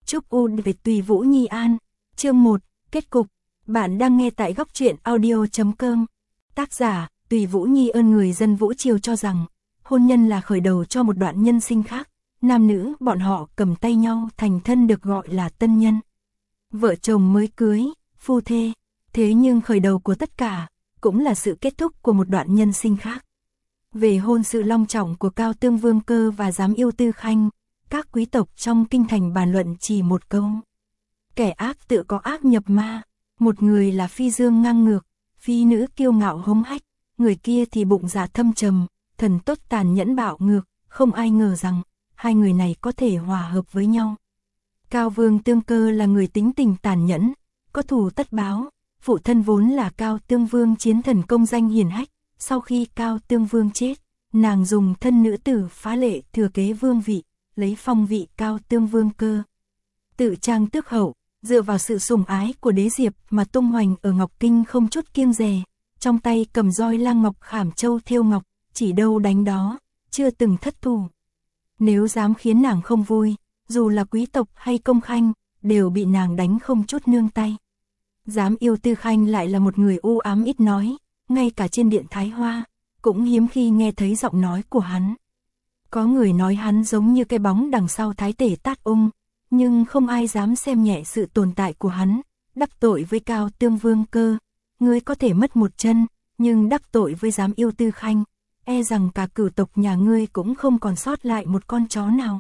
Chúc U về Tùy Vũ Nhi An. Chương 1, kết cục. Bạn đang nghe tại góc truyện audio.com. Tác giả, Tùy Vũ Nhi. Người dân Vũ Triều cho rằng, hôn nhân là khởi đầu cho một đoạn nhân sinh khác. Nam nữ bọn họ cầm tay nhau thành thân được gọi là tân nhân. Vợ chồng mới cưới, phu thê. Thế nhưng khởi đầu của tất cả, cũng là sự kết thúc của một đoạn nhân sinh khác. Về hôn sự long trọng của Cao Tương Vương Cơ và Giám Yêu Tư Khanh, các quý tộc trong kinh thành bàn luận chỉ một câu. Kẻ ác tự có ác nhập ma, một người là phi dương ngang ngược, phi nữ kiêu ngạo hống hách, người kia thì bụng dạ thâm trầm, thần tốt tàn nhẫn bạo ngược, không ai ngờ rằng hai người này có thể hòa hợp với nhau. Cao Vương Tương Cơ là người tính tình tàn nhẫn, có thù tất báo, phụ thân vốn là Cao Tương Vương chiến thần công danh hiển hách, sau khi Cao Tương Vương chết, nàng dùng thân nữ tử phá lệ thừa kế vương vị, lấy phong vị Cao Tương Vương Cơ. Tự trang tước hậu, dựa vào sự sủng ái của đế diệp mà tung hoành ở Ngọc Kinh không chút kiêng dè, trong tay cầm roi lang ngọc khảm châu thêu ngọc, chỉ đâu đánh đó, chưa từng thất thủ. Nếu dám khiến nàng không vui, dù là quý tộc hay công khanh, đều bị nàng đánh không chút nương tay. Giám Yêu Tư Khanh lại là một người u ám ít nói, ngay cả trên điện Thái Hoa, cũng hiếm khi nghe thấy giọng nói của hắn. Có người nói hắn giống như cái bóng đằng sau Thái Tể Tát Ung, nhưng không ai dám xem nhẹ sự tồn tại của hắn. Đắc tội với Cao Tương Vương Cơ, ngươi có thể mất một chân, nhưng đắc tội với Giám Yêu Tư Khanh, e rằng cả cửu tộc nhà ngươi cũng không còn sót lại một con chó nào.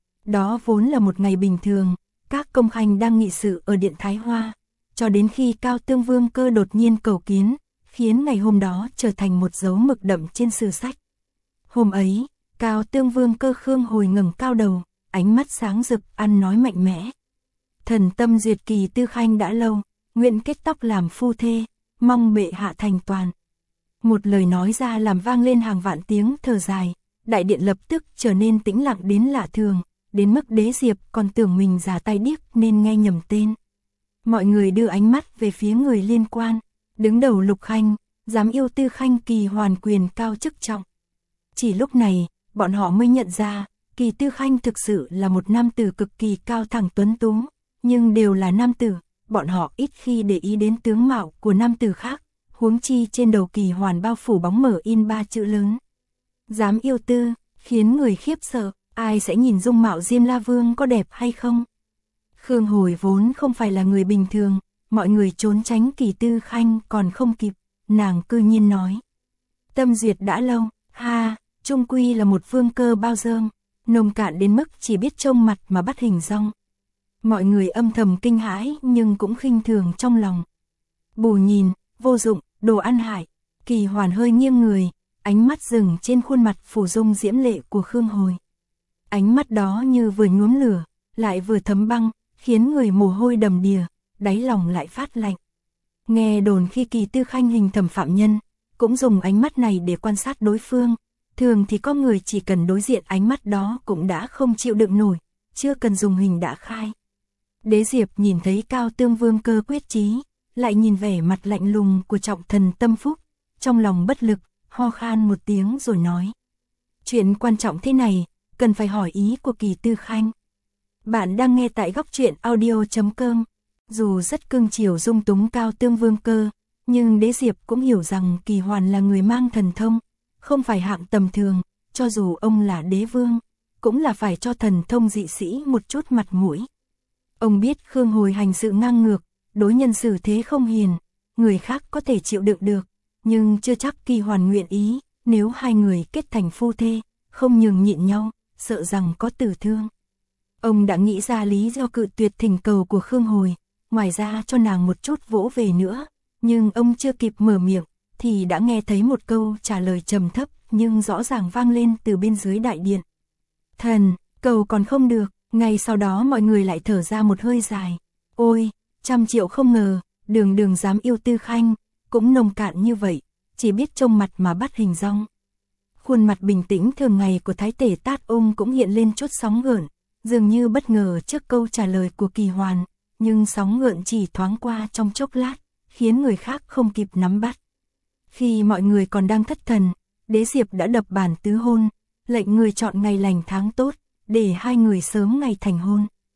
Đó vốn là một ngày bình thường, các công khanh đang nghị sự ở điện Thái Hoa, cho đến khi Cao Tương Vương Cơ đột nhiên cầu kiến, khiến ngày hôm đó trở thành một dấu mực đậm trên sử sách. Hôm ấy, Cao Tương Vương Cơ Khương hồi ngẩng cao đầu, ánh mắt sáng rực, ăn nói mạnh mẽ. Thần tâm duyệt Kỳ Tư Khanh đã lâu, nguyện kết tóc làm phu thê, mong bệ hạ thành toàn. Một lời nói ra làm vang lên hàng vạn tiếng thở dài, đại điện lập tức trở nên tĩnh lặng đến lạ thường, đến mức đế diệp còn tưởng mình giả tay điếc nên nghe nhầm tên. Mọi người đưa ánh mắt về phía người liên quan, đứng đầu Lục Khanh, Giám Yêu Tư Khanh Kỳ Hoàn quyền cao chức trọng. Chỉ lúc này, bọn họ mới nhận ra, Kỳ Tư Khanh thực sự là một nam tử cực kỳ cao thẳng tuấn tú, nhưng đều là nam tử, bọn họ ít khi để ý đến tướng mạo của nam tử khác, huống chi trên đầu Kỳ Hoàn bao phủ bóng mở in 3 chữ lớn. Giám Yêu Tư, khiến người khiếp sợ, ai sẽ nhìn dung mạo Diêm La Vương có đẹp hay không? Khương Hồi vốn không phải là người bình thường, mọi người trốn tránh Kỳ Tư Khanh còn không kịp, nàng cư nhiên nói. Tâm duyệt đã lâu, ha, chung quy là một vương cơ bao dơm, nông cạn đến mức chỉ biết trông mặt mà bắt hình dong. Mọi người âm thầm kinh hãi nhưng cũng khinh thường trong lòng. Bù nhìn, vô dụng, đồ ăn hại. Kỳ Hoàn hơi nghiêng người, ánh mắt dừng trên khuôn mặt phủ dung diễm lệ của Khương Hồi. Ánh mắt đó như vừa nhuốm lửa, lại vừa thấm băng, khiến người mồ hôi đầm đìa, đáy lòng lại phát lạnh. Nghe đồn khi Kỳ Tư Khanh hình thẩm phạm nhân, cũng dùng ánh mắt này để quan sát đối phương. Thường thì có người chỉ cần đối diện ánh mắt đó cũng đã không chịu đựng nổi, chưa cần dùng hình đã khai. Đế Diệp nhìn thấy Cao Tương Vương Cơ quyết chí, lại nhìn vẻ mặt lạnh lùng của trọng thần Tâm Phúc, trong lòng bất lực, ho khan một tiếng rồi nói. Chuyện quan trọng thế này, cần phải hỏi ý của Kỳ Tư Khanh. Bạn đang nghe tại góc truyện audio.com. Dù rất cưng chiều dung túng Cao Tương Vương Cơ, nhưng Đế Diệp cũng hiểu rằng Kỳ Hoàn là người mang thần thông, không phải hạng tầm thường, cho dù ông là đế vương, cũng là phải cho thần thông dị sĩ một chút mặt mũi. Ông biết Khương Hồi hành sự ngang ngược, đối nhân xử thế không hiền, người khác có thể chịu đựng được, nhưng chưa chắc Kỳ Hoàn nguyện ý, nếu hai người kết thành phu thê, không nhường nhịn nhau, sợ rằng có tử thương. Ông đã nghĩ ra lý do cự tuyệt thỉnh cầu của Khương Hồi, ngoài ra cho nàng một chút vỗ về nữa, nhưng ông chưa kịp mở miệng, thì đã nghe thấy một câu trả lời trầm thấp nhưng rõ ràng vang lên từ bên dưới đại điện. Thần, cầu còn không được, ngay sau đó mọi người lại thở ra một hơi dài. Ôi, 100 triệu không ngờ, đường Giám Yêu Tư Khanh, cũng nông cạn như vậy, chỉ biết trông mặt mà bắt hình dong. Khuôn mặt bình tĩnh thường ngày của Thái Tể Tát Ung cũng hiện lên chút sóng gợn, dường như bất ngờ trước câu trả lời của Kỳ Hoàn, nhưng sóng gợn chỉ thoáng qua trong chốc lát, khiến người khác không kịp nắm bắt. Khi mọi người còn đang thất thần, Đế Diệp đã đập bàn tứ hôn, lệnh người chọn ngày lành tháng tốt, để hai người sớm ngày thành hôn.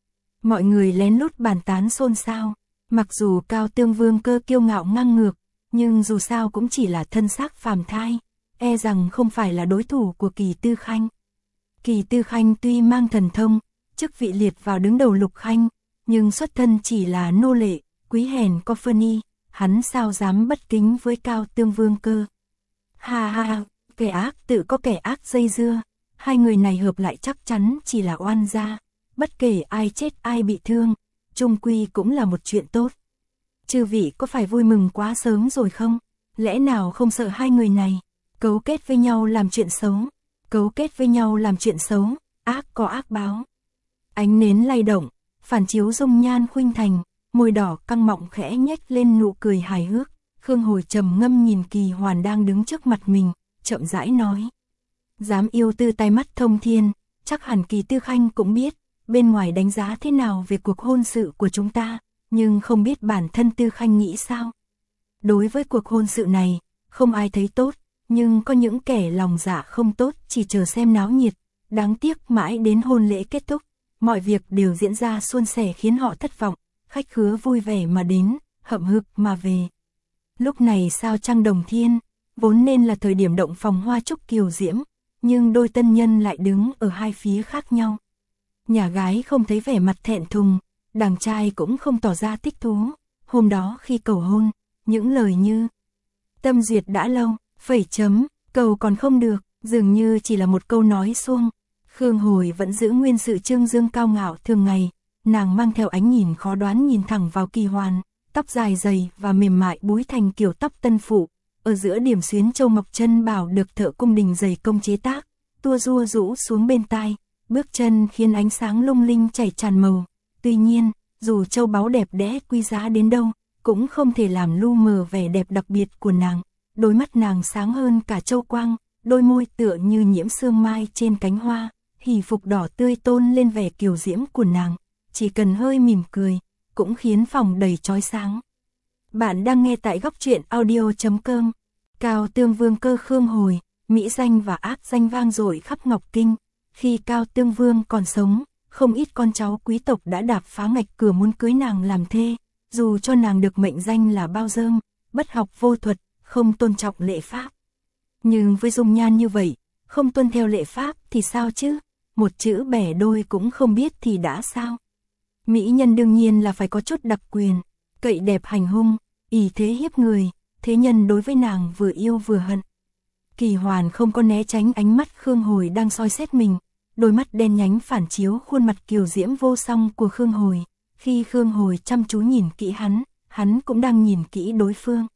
Mọi người lén lút bàn tán xôn xao. Mặc dù Cao Tương Vương Cơ kiêu ngạo ngang ngược, nhưng dù sao cũng chỉ là thân xác phàm thai, e rằng không phải là đối thủ của Kỳ Tư Khanh. Kỳ Tư Khanh tuy mang thần thông, chức vị liệt vào đứng đầu Lục Khanh, nhưng xuất thân chỉ là nô lệ, quý hèn có phân y, hắn sao dám bất kính với Cao Tương Vương Cơ. Ha ha, kẻ ác tự có kẻ ác dây dưa, hai người này hợp lại chắc chắn chỉ là oan gia, bất kể ai chết ai bị thương, chung quy cũng là một chuyện tốt. Chư vị có phải vui mừng quá sớm rồi không? Lẽ nào không sợ hai người này cấu kết với nhau làm chuyện xấu? Cấu kết với nhau làm chuyện xấu, ác có ác báo. Ánh nến lay động, phản chiếu dung nhan khuynh thành, môi đỏ căng mọng khẽ nhếch lên nụ cười hài hước. Khương Hồi trầm ngâm nhìn Kỳ Hoàn đang đứng trước mặt mình, chậm rãi nói. Dám yêu tư tai mắt thông thiên, chắc hẳn Kỳ Tư Khanh cũng biết, bên ngoài đánh giá thế nào về cuộc hôn sự của chúng ta, nhưng không biết bản thân Tư Khanh nghĩ sao. Đối với cuộc hôn sự này, không ai thấy tốt, nhưng có những kẻ lòng dạ không tốt chỉ chờ xem náo nhiệt, đáng tiếc mãi đến hôn lễ kết thúc, mọi việc đều diễn ra suôn sẻ khiến họ thất vọng, khách khứa vui vẻ mà đến, hậm hực mà về. Lúc này sao trăng đồng thiên, vốn nên là thời điểm động phòng hoa trúc kiều diễm, nhưng đôi tân nhân lại đứng ở hai phía khác nhau. Nhà gái không thấy vẻ mặt thẹn thùng, đàng trai cũng không tỏ ra thích thú. Hôm đó khi cầu hôn, những lời như tâm duyệt đã lâu, phẩy chấm, cầu còn không được, dường như chỉ là một câu nói suông. Khương Hồi vẫn giữ nguyên sự trương dương cao ngạo thường ngày, nàng mang theo ánh nhìn khó đoán nhìn thẳng vào Kỳ Hoàn, tóc dài dày và mềm mại búi thành kiểu tóc tân phụ, ở giữa điểm xuyến châu ngọc chân bảo được thợ cung đình dày công chế tác, tua rua rũ xuống bên tai, bước chân khiến ánh sáng lung linh chảy tràn màu. Tuy nhiên, dù châu báu đẹp đẽ quý giá đến đâu, cũng không thể làm lu mờ vẻ đẹp đặc biệt của nàng. Đôi mắt nàng sáng hơn cả châu quang, đôi môi tựa như nhiễm sương mai trên cánh hoa, hỷ phục đỏ tươi tôn lên vẻ kiều diễm của nàng, chỉ cần hơi mỉm cười, cũng khiến phòng đầy chói sáng. Bạn đang nghe tại góc truyện audio.com. Cao Tương Vương Cơ Khương Hồi, mỹ danh và ác danh vang dội khắp Ngọc Kinh. Khi Cao Tương Vương còn sống, không ít con cháu quý tộc đã đạp phá ngạch cửa muốn cưới nàng làm thê, dù cho nàng được mệnh danh là bao dơm, bất học vô thuật, không tôn trọng lễ pháp. Nhưng với dung nhan như vậy, không tuân theo lễ pháp thì sao chứ? Một chữ bẻ đôi cũng không biết thì đã sao? Mỹ nhân đương nhiên là phải có chút đặc quyền, cậy đẹp hành hung, ỷ thế hiếp người, thế nhân đối với nàng vừa yêu vừa hận. Kỳ Hoàn không có né tránh ánh mắt Khương Hồi đang soi xét mình, đôi mắt đen nhánh phản chiếu khuôn mặt kiều diễm vô song của Khương Hồi. Khi Khương Hồi chăm chú nhìn kỹ hắn cũng đang nhìn kỹ đối phương.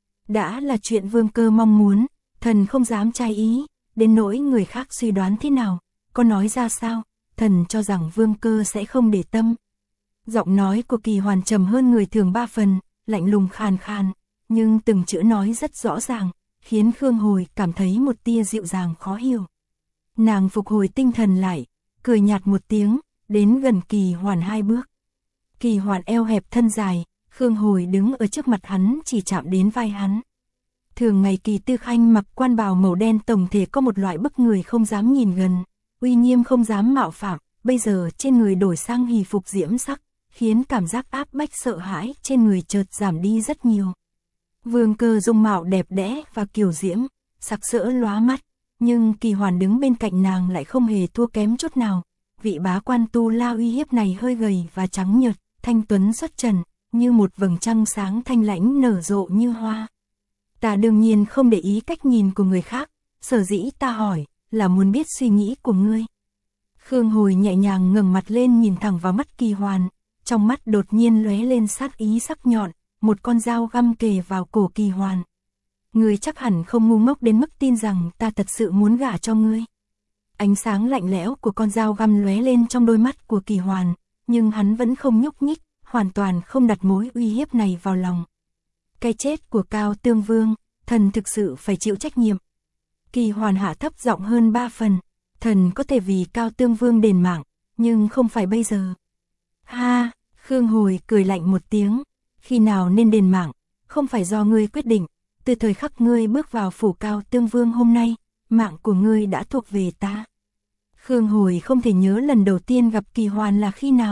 Đã là chuyện Vương Cơ mong muốn, thần không dám trái ý, đến nỗi người khác suy đoán thế nào, có nói ra sao, thần cho rằng Vương Cơ sẽ không để tâm. Giọng nói của Kỳ Hoàn trầm hơn người thường 3 phần, lạnh lùng khàn khàn, nhưng từng chữ nói rất rõ ràng, khiến Khương Hồi cảm thấy một tia dịu dàng khó hiểu. Nàng phục hồi tinh thần lại, cười nhạt một tiếng, đến gần Kỳ Hoàn 2 bước. Kỳ Hoàn eo hẹp thân dài, Khương Hồi đứng ở trước mặt hắn chỉ chạm đến vai hắn. Thường ngày Kỳ Tư Khanh mặc quan bào màu đen tổng thể có một loại bức người không dám nhìn gần, uy nghiêm không dám mạo phạm, bây giờ trên người đổi sang hỷ phục diễm sắc, khiến cảm giác áp bách sợ hãi trên người chợt giảm đi rất nhiều. Vương Cơ dung mạo đẹp đẽ và kiều diễm, sặc sỡ lóa mắt, nhưng Kỳ Hoàn đứng bên cạnh nàng lại không hề thua kém chút nào. Vị bá quan tu la uy hiếp này hơi gầy và trắng nhợt, thanh tuấn xuất trần, như một vầng trăng sáng thanh lãnh nở rộ như hoa. Ta đương nhiên không để ý cách nhìn của người khác, sở dĩ ta hỏi, là muốn biết suy nghĩ của ngươi. Khương Hồi nhẹ nhàng ngẩng mặt lên nhìn thẳng vào mắt Kỳ Hoàn, trong mắt đột nhiên lóe lên sát ý sắc nhọn, một con dao găm kề vào cổ Kỳ Hoàn. Ngươi chắc hẳn không ngu ngốc đến mức tin rằng ta thật sự muốn gả cho ngươi. Ánh sáng lạnh lẽo của con dao găm lóe lên trong đôi mắt của Kỳ Hoàn, nhưng hắn vẫn không nhúc nhích, hoàn toàn không đặt mối uy hiếp này vào lòng. Cái chết của Cao Tương Vương, thần thực sự phải chịu trách nhiệm. Kỳ Hoàn hạ thấp giọng hơn 3 phần, thần có thể vì Cao Tương Vương đền mạng, nhưng không phải bây giờ. Ha, Khương Hồi cười lạnh một tiếng, khi nào nên đền mạng, không phải do ngươi quyết định, từ thời khắc ngươi bước vào phủ Cao Tương Vương hôm nay, mạng của ngươi đã thuộc về ta. Khương Hồi không thể nhớ lần đầu tiên gặp Kỳ Hoàn là khi nào,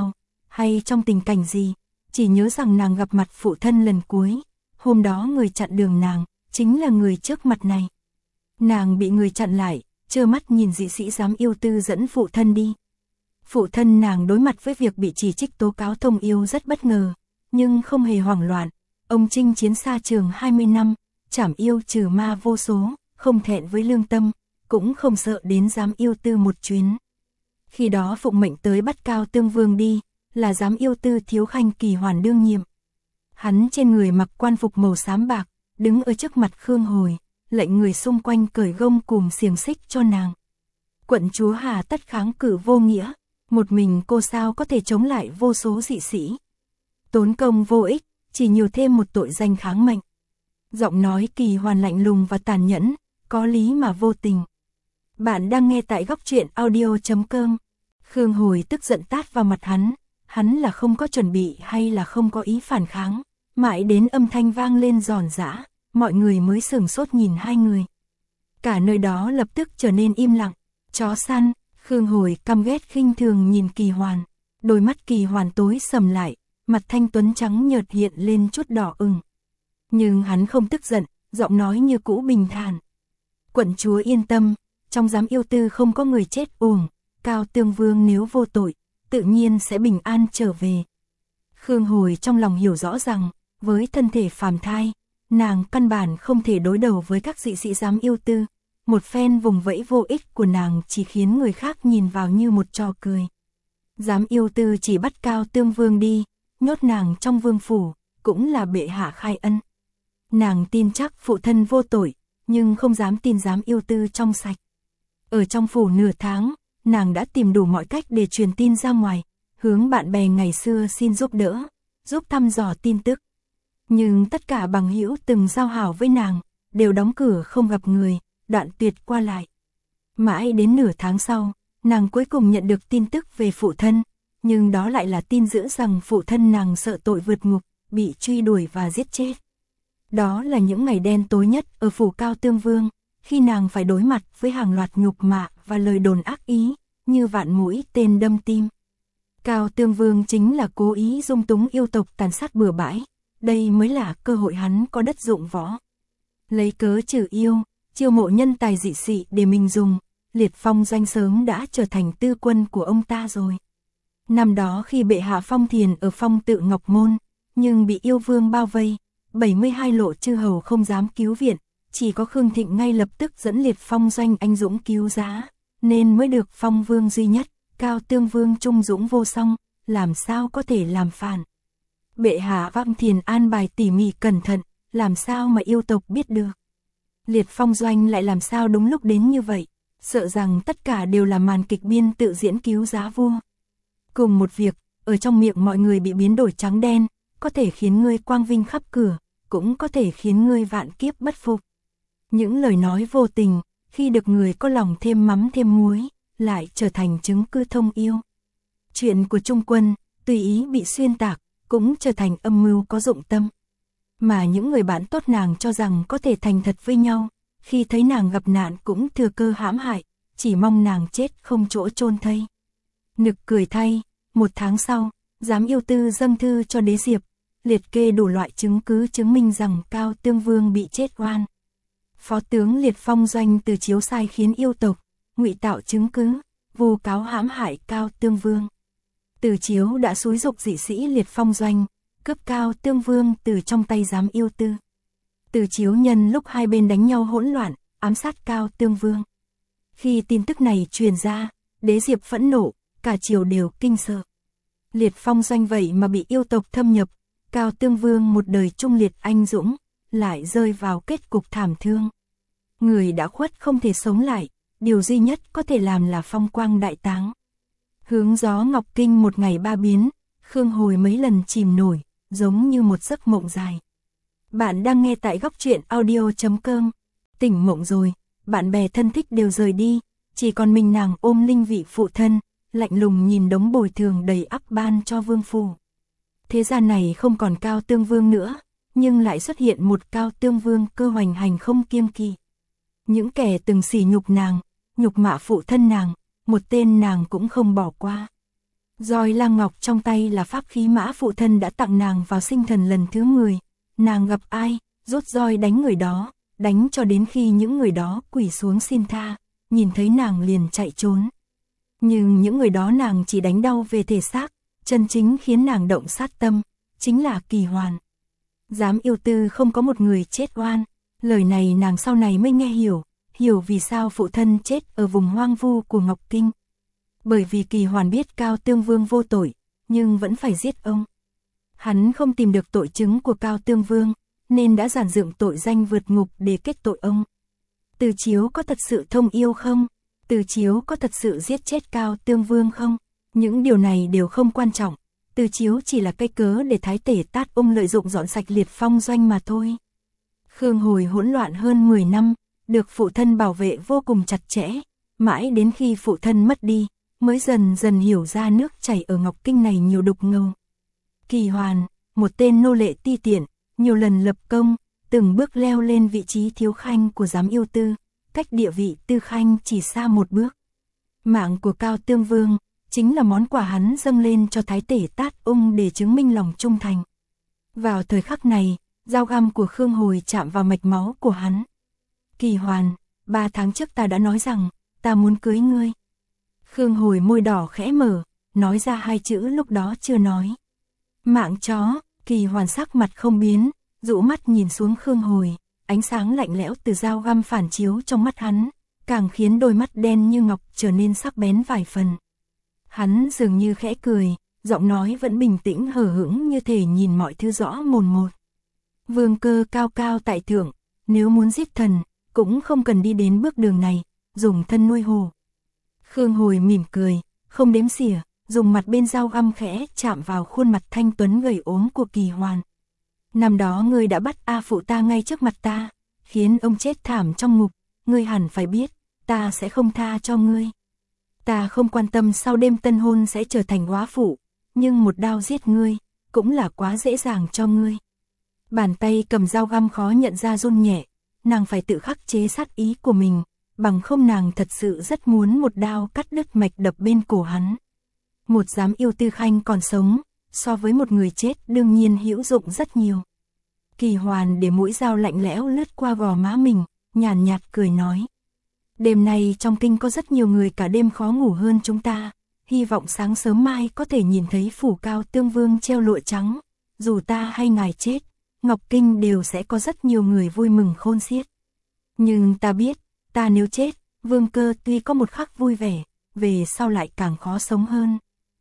hay trong tình cảnh gì, chỉ nhớ rằng nàng gặp mặt phụ thân lần cuối, hôm đó người chặn đường nàng, chính là người trước mặt này. Nàng bị người chặn lại, trơ mắt nhìn dị sĩ giám yêu tư dẫn phụ thân đi. Phụ thân nàng đối mặt với việc bị chỉ trích tố cáo thông yêu rất bất ngờ, nhưng không hề hoảng loạn. Ông chinh chiến xa trường 20 năm, trảm yêu trừ ma vô số, không thẹn với lương tâm, cũng không sợ đến giám yêu tư một chuyến. Khi đó phụng mệnh tới bắt Cao Tương Vương đi, là giám yêu tư Thiếu Khanh Kỳ Hoàn đương nhiệm. Hắn trên người mặc quan phục màu xám bạc, đứng ở trước mặt Khương Hồi, lệnh người xung quanh cởi gông cùm xiềng xích cho nàng. Quận chúa hà tất kháng cự vô nghĩa, một mình cô sao có thể chống lại vô số dị sĩ. Tốn công vô ích, chỉ nhiều thêm một tội danh kháng mệnh. Giọng nói Kỳ Hoàn lạnh lùng và tàn nhẫn, có lý mà vô tình. Bạn đang nghe tại góc truyện audio.com. Khương Hồi tức giận tát vào mặt hắn là không có chuẩn bị hay là không có ý phản kháng, mãi đến âm thanh vang lên giòn giã, mọi người mới sửng sốt nhìn hai người. Cả nơi đó lập tức trở nên im lặng. Chó săn. Khương Hồi căm ghét khinh thường nhìn Kỳ Hoàn, đôi mắt Kỳ Hoàn tối sầm lại, mặt thanh tuấn trắng nhợt hiện lên chút đỏ ửng. Nhưng hắn không tức giận, giọng nói như cũ bình thản. Quận chúa yên tâm, trong giám yêu tư không có người chết uổng, Cao Tương Vương nếu vô tội, tự nhiên sẽ bình an trở về. Khương Hồi trong lòng hiểu rõ rằng, với thân thể phàm thai, nàng căn bản không thể đối đầu với các dị sĩ giám yêu tư. Một phen vùng vẫy vô ích của nàng chỉ khiến người khác nhìn vào như một trò cười. Giám yêu tư chỉ bắt Cao Tương Vương đi, nhốt nàng trong vương phủ, cũng là bệ hạ khai ân. Nàng tin chắc phụ thân vô tội, nhưng không dám tin giám yêu tư trong sạch. Ở trong phủ nửa tháng, nàng đã tìm đủ mọi cách để truyền tin ra ngoài, hướng bạn bè ngày xưa xin giúp đỡ, giúp thăm dò tin tức. Nhưng tất cả bằng hữu từng giao hảo với nàng, đều đóng cửa không gặp người, đoạn tuyệt qua lại. Mãi đến nửa tháng sau, nàng cuối cùng nhận được tin tức về phụ thân, nhưng đó lại là tin dữ rằng phụ thân nàng sợ tội vượt ngục, bị truy đuổi và giết chết. Đó là những ngày đen tối nhất ở phủ Cao Tương Vương, khi nàng phải đối mặt với hàng loạt nhục mạ và lời đồn ác ý, như vạn mũi tên đâm tim. Cao Tương Vương chính là cố ý dung túng yêu tộc tàn sát bừa bãi, đây mới là cơ hội hắn có đất dụng võ. Lấy cớ trừ yêu, chiêu mộ nhân tài dị sĩ để mình dùng, Liệt Phong Doanh sớm đã trở thành tư quân của ông ta rồi. Năm đó khi bệ hạ phong thiền ở phong tự Ngọc Môn, nhưng bị yêu vương bao vây, 72 lộ chư hầu không dám cứu viện, chỉ có Khương Thịnh ngay lập tức dẫn Liệt Phong Doanh anh dũng cứu giá, nên mới được phong vương duy nhất. Cao Tương Vương trung dũng vô song, làm sao có thể làm phản. Bệ hạ Vang Thiền an bài tỉ mỉ cẩn thận, làm sao mà yêu tộc biết được. Liệt Phong Doanh lại làm sao đúng lúc đến như vậy, sợ rằng tất cả đều là màn kịch biên tự diễn cứu giá vua. Cùng một việc, ở trong miệng mọi người bị biến đổi trắng đen, có thể khiến ngươi quang vinh khắp cửa, cũng có thể khiến ngươi vạn kiếp bất phục. Những lời nói vô tình, khi được người có lòng thêm mắm thêm muối, lại trở thành chứng cứ thông yêu. Chuyện của Trung Quân, tùy ý bị xuyên tạc, cũng trở thành âm mưu có dụng tâm. Mà những người bạn tốt nàng cho rằng có thể thành thật với nhau, khi thấy nàng gặp nạn cũng thừa cơ hãm hại, chỉ mong nàng chết không chỗ chôn thây. Nực cười thay, một tháng sau, giám yêu tư dâng thư cho Đế Diệp, liệt kê đủ loại chứng cứ chứng minh rằng Cao Tương Vương bị chết oan. Phó tướng Liệt Phong Doanh từ chiếu sai khiến yêu tộc, ngụy tạo chứng cứ, vu cáo hãm hại Cao Tương Vương. Từ chiếu đã xúi giục dị sĩ Liệt Phong Doanh, cướp Cao Tương Vương từ trong tay giám yêu tư. Từ chiếu nhân lúc hai bên đánh nhau hỗn loạn, ám sát Cao Tương Vương. Khi tin tức này truyền ra, Đế Diệp phẫn nộ, cả triều đều kinh sợ. Liệt Phong Doanh vậy mà bị yêu tộc thâm nhập, Cao Tương Vương một đời trung liệt anh dũng, lại rơi vào kết cục thảm thương. Người đã khuất không thể sống lại, điều duy nhất có thể làm là phong quang đại táng. Hướng gió Ngọc Kinh một ngày ba biến, Khương Hồi mấy lần chìm nổi, giống như một giấc mộng dài. Bạn đang nghe tại góc truyện audio.com. Tỉnh mộng rồi, bạn bè thân thích đều rời đi, chỉ còn mình nàng ôm linh vị phụ thân, lạnh lùng nhìn đống bồi thường đầy ắp ban cho vương phủ. Thế gian này không còn Cao Tương Vương nữa, nhưng lại xuất hiện một Cao Tương Vương cơ hoành hành không kiêng kỵ. Những kẻ từng sỉ nhục nàng, nhục mạ phụ thân nàng, một tên nàng cũng không bỏ qua. Roi lang ngọc trong tay là pháp khí mã phụ thân đã tặng nàng vào sinh thần lần thứ 10, nàng gặp ai, rút roi đánh người đó, đánh cho đến khi những người đó quỳ xuống xin tha, nhìn thấy nàng liền chạy trốn. Nhưng những người đó nàng chỉ đánh đau về thể xác, chân chính khiến nàng động sát tâm, chính là Kỳ Hoàn. Giám yêu tư không có một người chết oan, lời này nàng sau này mới nghe hiểu vì sao phụ thân chết ở vùng hoang vu của Ngọc Kinh. Bởi vì Kỳ Hoàn biết Cao Tương Vương vô tội, nhưng vẫn phải giết ông. Hắn không tìm được tội chứng của Cao Tương Vương, nên đã giản dựng tội danh vượt ngục để kết tội ông. Từ Chiếu có thật sự thông yêu không? Từ Chiếu có thật sự giết chết Cao Tương Vương không? Những điều này đều không quan trọng. Từ Chiếu chỉ là cây cớ để Thái Tể Tát Ung lợi dụng dọn sạch Liệt Phong doanh mà thôi. Khương Hồi hỗn loạn hơn 10 năm, được phụ thân bảo vệ vô cùng chặt chẽ, mãi đến khi phụ thân mất đi, mới dần dần hiểu ra nước chảy ở Ngọc Kinh này nhiều đục ngầu. Kỳ Hoàn, một tên nô lệ ti tiện, nhiều lần lập công, từng bước leo lên vị trí thiếu khanh của giám yêu tư, cách địa vị tư khanh chỉ xa một bước. Mạng của Cao Tương Vương chính là món quà hắn dâng lên cho Thái Tể Tát Ung để chứng minh lòng trung thành. Vào thời khắc này, dao găm của Khương Hồi chạm vào mạch máu của hắn. Kỳ Hoàn, 3 tháng trước ta đã nói rằng, ta muốn cưới ngươi. Khương Hồi môi đỏ khẽ mở, nói ra 2 chữ lúc đó chưa nói. Mạng chó. Kỳ Hoàn sắc mặt không biến, dụ mắt nhìn xuống Khương Hồi, ánh sáng lạnh lẽo từ dao găm phản chiếu trong mắt hắn, càng khiến đôi mắt đen như ngọc trở nên sắc bén vài phần. Hắn dường như khẽ cười, giọng nói vẫn bình tĩnh hờ hững như thể nhìn mọi thứ rõ mồn một. Vương Cơ cao cao tại thượng, nếu muốn giết thần, cũng không cần đi đến bước đường này, dùng thân nuôi hồ. Khương Hồi mỉm cười, không đếm xỉa, dùng mặt bên dao găm khẽ chạm vào khuôn mặt thanh tuấn gầy ốm của Kỳ Hoàn. Năm đó ngươi đã bắt A phụ ta ngay trước mặt ta, khiến ông chết thảm trong ngục, ngươi hẳn phải biết, ta sẽ không tha cho ngươi. Ta không quan tâm sau đêm tân hôn sẽ trở thành góa phụ, nhưng một đao giết ngươi, cũng là quá dễ dàng cho ngươi. Bàn tay cầm dao găm khó nhận ra run nhẹ, nàng phải tự khắc chế sát ý của mình, bằng không nàng thật sự rất muốn một đao cắt đứt mạch đập bên cổ hắn. Một giám yêu tư khanh còn sống, so với một người chết đương nhiên hữu dụng rất nhiều. Kỳ Hoàn để mũi dao lạnh lẽo lướt qua gò má mình, nhàn nhạt cười nói. Đêm nay trong kinh có rất nhiều người cả đêm khó ngủ hơn chúng ta, hy vọng sáng sớm mai có thể nhìn thấy phủ Cao Tương Vương treo lụa trắng, dù ta hay ngài chết, Ngọc Kinh đều sẽ có rất nhiều người vui mừng khôn xiết. Nhưng ta biết, ta nếu chết, Vương Cơ tuy có một khắc vui vẻ, về sau lại càng khó sống hơn.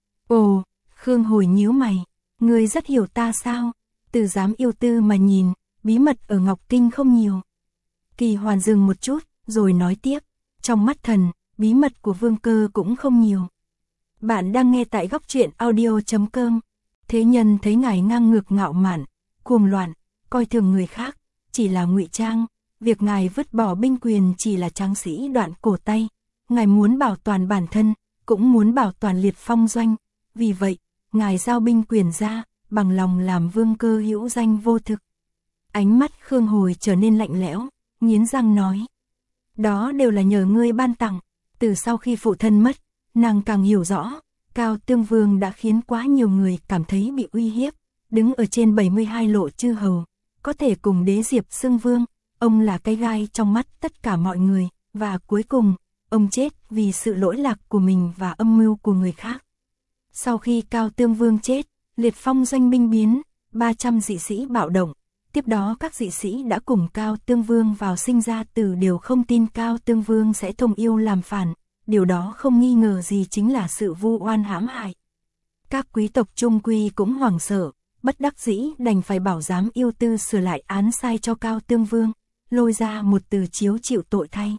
Ồ, Khương Hồi nhíu mày, ngươi rất hiểu ta sao? Từ giám yêu tư mà nhìn, bí mật ở Ngọc Kinh không nhiều. Kỳ Hoàn dừng một chút, rồi nói tiếp, trong mắt thần, bí mật của Vương Cơ cũng không nhiều. Bạn đang nghe tại góc truyện audio.com. Thế nhân thấy ngài ngang ngược ngạo mạn, cuồng loạn, coi thường người khác, chỉ là ngụy trang, việc ngài vứt bỏ binh quyền chỉ là tráng sĩ đoạn cổ tay, ngài muốn bảo toàn bản thân, cũng muốn bảo toàn Liệt Phong doanh, vì vậy, ngài giao binh quyền ra, bằng lòng làm Vương Cơ hữu danh vô thực. Ánh mắt Khương Hồi trở nên lạnh lẽo, nghiến răng nói. Đó đều là nhờ ngươi ban tặng, từ sau khi phụ thân mất, nàng càng hiểu rõ, Cao Tương Vương đã khiến quá nhiều người cảm thấy bị uy hiếp, đứng ở trên 72 lộ chư hầu, có thể cùng Đế Diệp xưng vương, ông là cái gai trong mắt tất cả mọi người, và cuối cùng, ông chết vì sự lỗi lạc của mình và âm mưu của người khác. Sau khi Cao Tương Vương chết, Liệt Phong doanh binh biến, 300 dị sĩ bạo động, tiếp đó các dị sĩ đã cùng Cao Tương Vương vào sinh ra tử đều không tin Cao Tương Vương sẽ thông yêu làm phản, điều đó không nghi ngờ gì chính là sự vu oan hãm hại. Các quý tộc trung quy cũng hoảng sợ, bất đắc dĩ đành phải bảo giám yêu tư sửa lại án sai cho Cao Tương Vương, lôi ra một Từ Chiếu chịu tội thay.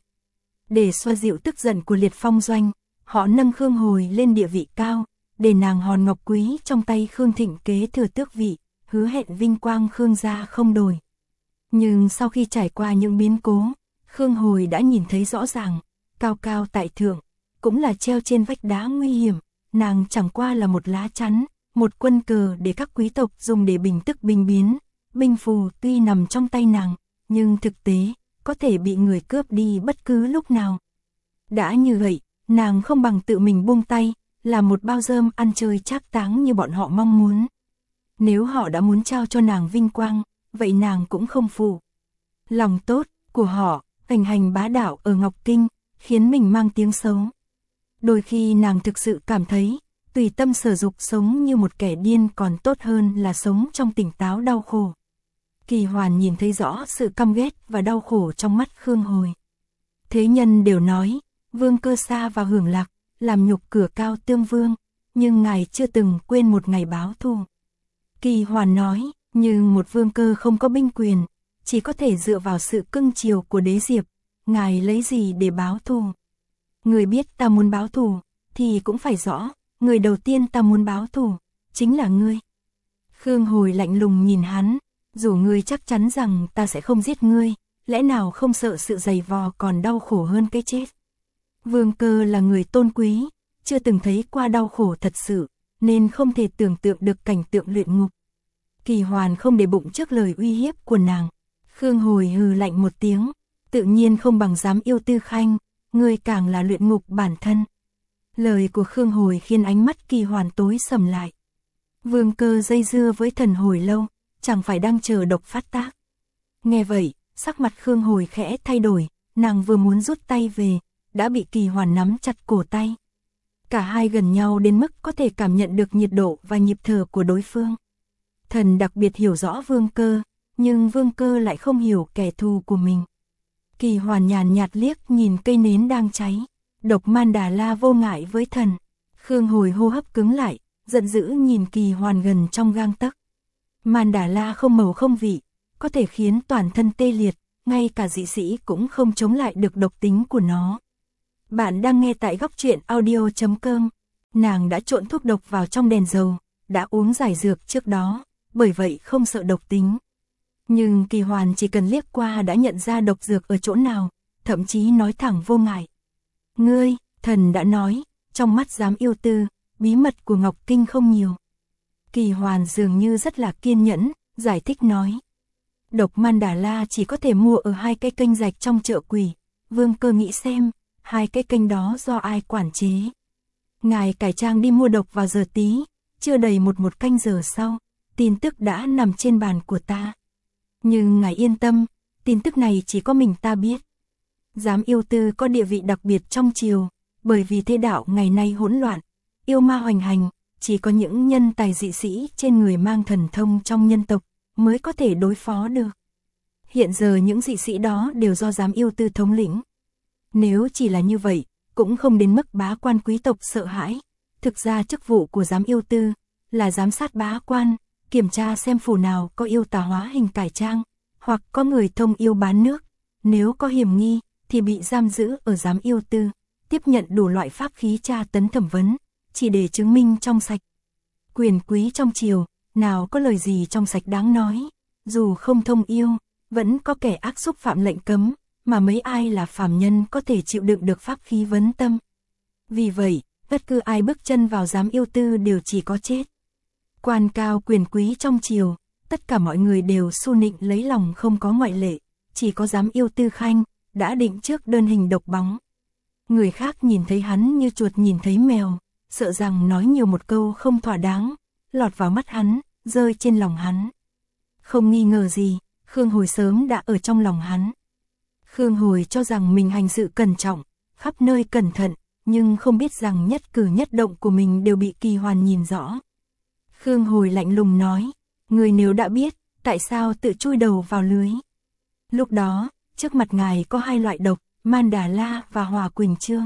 Để xoa dịu tức giận của Liệt Phong doanh, họ nâng Khương Hồi lên địa vị cao, để nàng hòn ngọc quý trong tay Khương Thịnh kế thừa tước vị, hứa hẹn vinh quang Khương gia không đổi. Nhưng sau khi trải qua những biến cố, Khương Hồi đã nhìn thấy rõ ràng, cao cao tại thượng, cũng là treo trên vách đá nguy hiểm, nàng chẳng qua là một lá chắn, một quân cờ để các quý tộc dùng để bình tức binh biến, binh phù tuy nằm trong tay nàng, nhưng thực tế, có thể bị người cướp đi bất cứ lúc nào. Đã như vậy, nàng không bằng tự mình buông tay, là một bao rơm ăn chơi trác táng như bọn họ mong muốn. Nếu họ đã muốn trao cho nàng vinh quang, vậy nàng cũng không phụ. Lòng tốt của họ, hành hành bá đạo ở Ngọc Kinh, khiến mình mang tiếng xấu. Đôi khi nàng thực sự cảm thấy, tùy tâm sở dục sống như một kẻ điên còn tốt hơn là sống trong tỉnh táo đau khổ. Kỳ Hoàn nhìn thấy rõ sự căm ghét và đau khổ trong mắt Khương Hồi. Thế nhân đều nói, Vương Cơ sa vào hưởng lạc, làm nhục cửa Cao Tương Vương, nhưng ngài chưa từng quên một ngày báo thù. Kỳ Hoàn nói, nhưng một vương cơ không có binh quyền, chỉ có thể dựa vào sự cưng chiều của đế Diệp, ngài lấy gì để báo thù? Người biết ta muốn báo thù, thì cũng phải rõ, người đầu tiên ta muốn báo thù, chính là ngươi. Khương Hồi lạnh lùng nhìn hắn, dù ngươi chắc chắn rằng ta sẽ không giết ngươi, lẽ nào không sợ sự dày vò còn đau khổ hơn cái chết? Vương Cơ là người tôn quý, chưa từng thấy qua đau khổ thật sự, nên không thể tưởng tượng được cảnh tượng luyện ngục. Kỳ Hoàn không để bụng trước lời uy hiếp của nàng. Khương Hồi hừ lạnh một tiếng, tự nhiên không bằng dám yêu Tư Khanh, ngươi càng là luyện ngục bản thân. Lời của Khương Hồi khiến ánh mắt Kỳ Hoàn tối sầm lại. Vương Cơ dây dưa với thần hồi lâu, chẳng phải đang chờ độc phát tác. Nghe vậy, sắc mặt Khương Hồi khẽ thay đổi, nàng vừa muốn rút tay về, đã bị Kỳ Hoàn nắm chặt cổ tay. Cả hai gần nhau đến mức có thể cảm nhận được nhiệt độ và nhịp thở của đối phương. Thần đặc biệt hiểu rõ Vương Cơ, nhưng Vương Cơ lại không hiểu kẻ thù của mình. Kỳ Hoàn nhàn nhạt liếc nhìn cây nến đang cháy, độc Man Đà La vô ngại với thần. Khương Hồi hô hấp cứng lại, giận dữ nhìn Kỳ Hoàn gần trong gang tấc. Man Đà La không màu không vị, có thể khiến toàn thân tê liệt, ngay cả dị sĩ cũng không chống lại được độc tính của nó. Bạn đang nghe tại góc truyện audio.com. Nàng đã trộn thuốc độc vào trong đèn dầu, đã uống giải dược trước đó, bởi vậy không sợ độc tính. Nhưng Kỳ Hoàn chỉ cần liếc qua đã nhận ra độc dược ở chỗ nào, thậm chí nói thẳng vô ngại. Ngươi, thần đã nói, trong mắt giám yêu tư, bí mật của Ngọc Kinh không nhiều. Kỳ Hoàn dường như rất là kiên nhẫn, giải thích nói. Độc Man Đà La chỉ có thể mua ở 2 cái kênh rạch trong chợ quỷ, Vương Cơ nghĩ xem, 2 cái kênh đó do ai quản chế. Ngài cải trang đi mua độc vào giờ tí, chưa đầy một canh giờ sau, tin tức đã nằm trên bàn của ta. Nhưng ngài yên tâm, tin tức này chỉ có mình ta biết. Giám yêu tư có địa vị đặc biệt trong triều, bởi vì thế đạo ngày nay hỗn loạn, yêu ma hoành hành, chỉ có những nhân tài dị sĩ trên người mang thần thông trong nhân tộc mới có thể đối phó được. Hiện giờ những dị sĩ đó đều do giám yêu tư thống lĩnh. Nếu chỉ là như vậy, cũng không đến mức bá quan quý tộc sợ hãi. Thực ra chức vụ của giám yêu tư là giám sát bá quan, kiểm tra xem phủ nào có yêu tà hóa hình cải trang, hoặc có người thông yêu bán nước. Nếu có hiểm nghi, thì bị giam giữ ở giám yêu tư, tiếp nhận đủ loại pháp khí tra tấn thẩm vấn, chỉ để chứng minh trong sạch. Quyền quý trong triều, nào có lời gì trong sạch đáng nói, dù không thông yêu, vẫn có kẻ ác xúc phạm lệnh cấm, mà mấy ai là phàm nhân có thể chịu đựng được pháp khí vấn tâm. Vì vậy, bất cứ ai bước chân vào giám yêu tư đều chỉ có chết. Quan cao quyền quý trong triều, tất cả mọi người đều su nịnh lấy lòng không có ngoại lệ, chỉ có giám yêu Tư Khanh, đã định trước đơn hình độc bóng. Người khác nhìn thấy hắn như chuột nhìn thấy mèo, sợ rằng nói nhiều một câu không thỏa đáng, lọt vào mắt hắn, rơi trên lòng hắn. Không nghi ngờ gì, Khương Hồi sớm đã ở trong lòng hắn. Khương Hồi cho rằng mình hành sự cẩn trọng, khắp nơi cẩn thận, nhưng không biết rằng nhất cử nhất động của mình đều bị Kỳ Hoàn nhìn rõ. Khương Hồi lạnh lùng nói, người nếu đã biết, tại sao tự chui đầu vào lưới? Lúc đó, trước mặt ngài có 2 loại độc, Man Đà La và Hỏa Quỳnh Chương.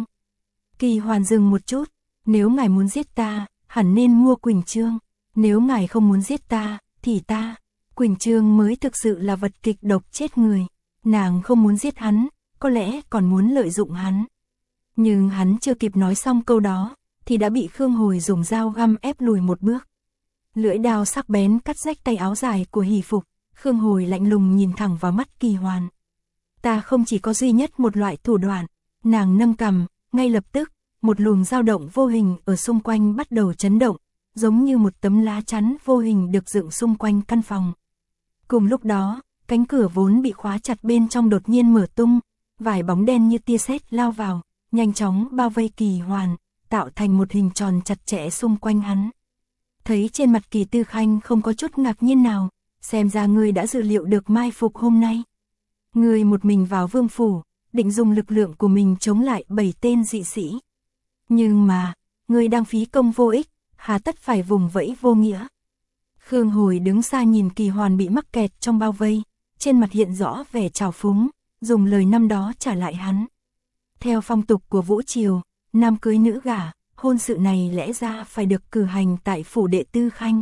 Kỳ Hoàn dừng một chút, nếu ngài muốn giết ta, hẳn nên mua Quỳnh Chương, nếu ngài không muốn giết ta, thì ta, Quỳnh Chương mới thực sự là vật kịch độc chết người. Nàng không muốn giết hắn, có lẽ còn muốn lợi dụng hắn. Nhưng hắn chưa kịp nói xong câu đó, thì đã bị Khương Hồi dùng dao găm ép lùi một bước. Lưỡi đao sắc bén cắt rách tay áo dài của hỷ phục, Khương Hồi lạnh lùng nhìn thẳng vào mắt Kỳ Hoàn. Ta không chỉ có duy nhất một loại thủ đoạn, nàng nâng cằm, ngay lập tức, một luồng dao động vô hình ở xung quanh bắt đầu chấn động, giống như một tấm lá chắn vô hình được dựng xung quanh căn phòng. Cùng lúc đó, cánh cửa vốn bị khóa chặt bên trong đột nhiên mở tung, vài bóng đen như tia sét lao vào, nhanh chóng bao vây Kỳ Hoàn, tạo thành một hình tròn chặt chẽ xung quanh hắn. Thấy trên mặt Kỳ Tư Khanh không có chút ngạc nhiên nào, xem ra ngươi đã dự liệu được mai phục hôm nay. Ngươi một mình vào vương phủ, định dùng lực lượng của mình chống lại 7 tên dị sĩ. Nhưng mà, ngươi đang phí công vô ích, hà tất phải vùng vẫy vô nghĩa. Khương Hồi đứng xa nhìn Kỳ Hoàn bị mắc kẹt trong bao vây, trên mặt hiện rõ vẻ trào phúng, dùng lời năm đó trả lại hắn. Theo phong tục của Vũ Triều, nam cưới nữ gả, hôn sự này lẽ ra phải được cử hành tại phủ đệ Tư Khanh.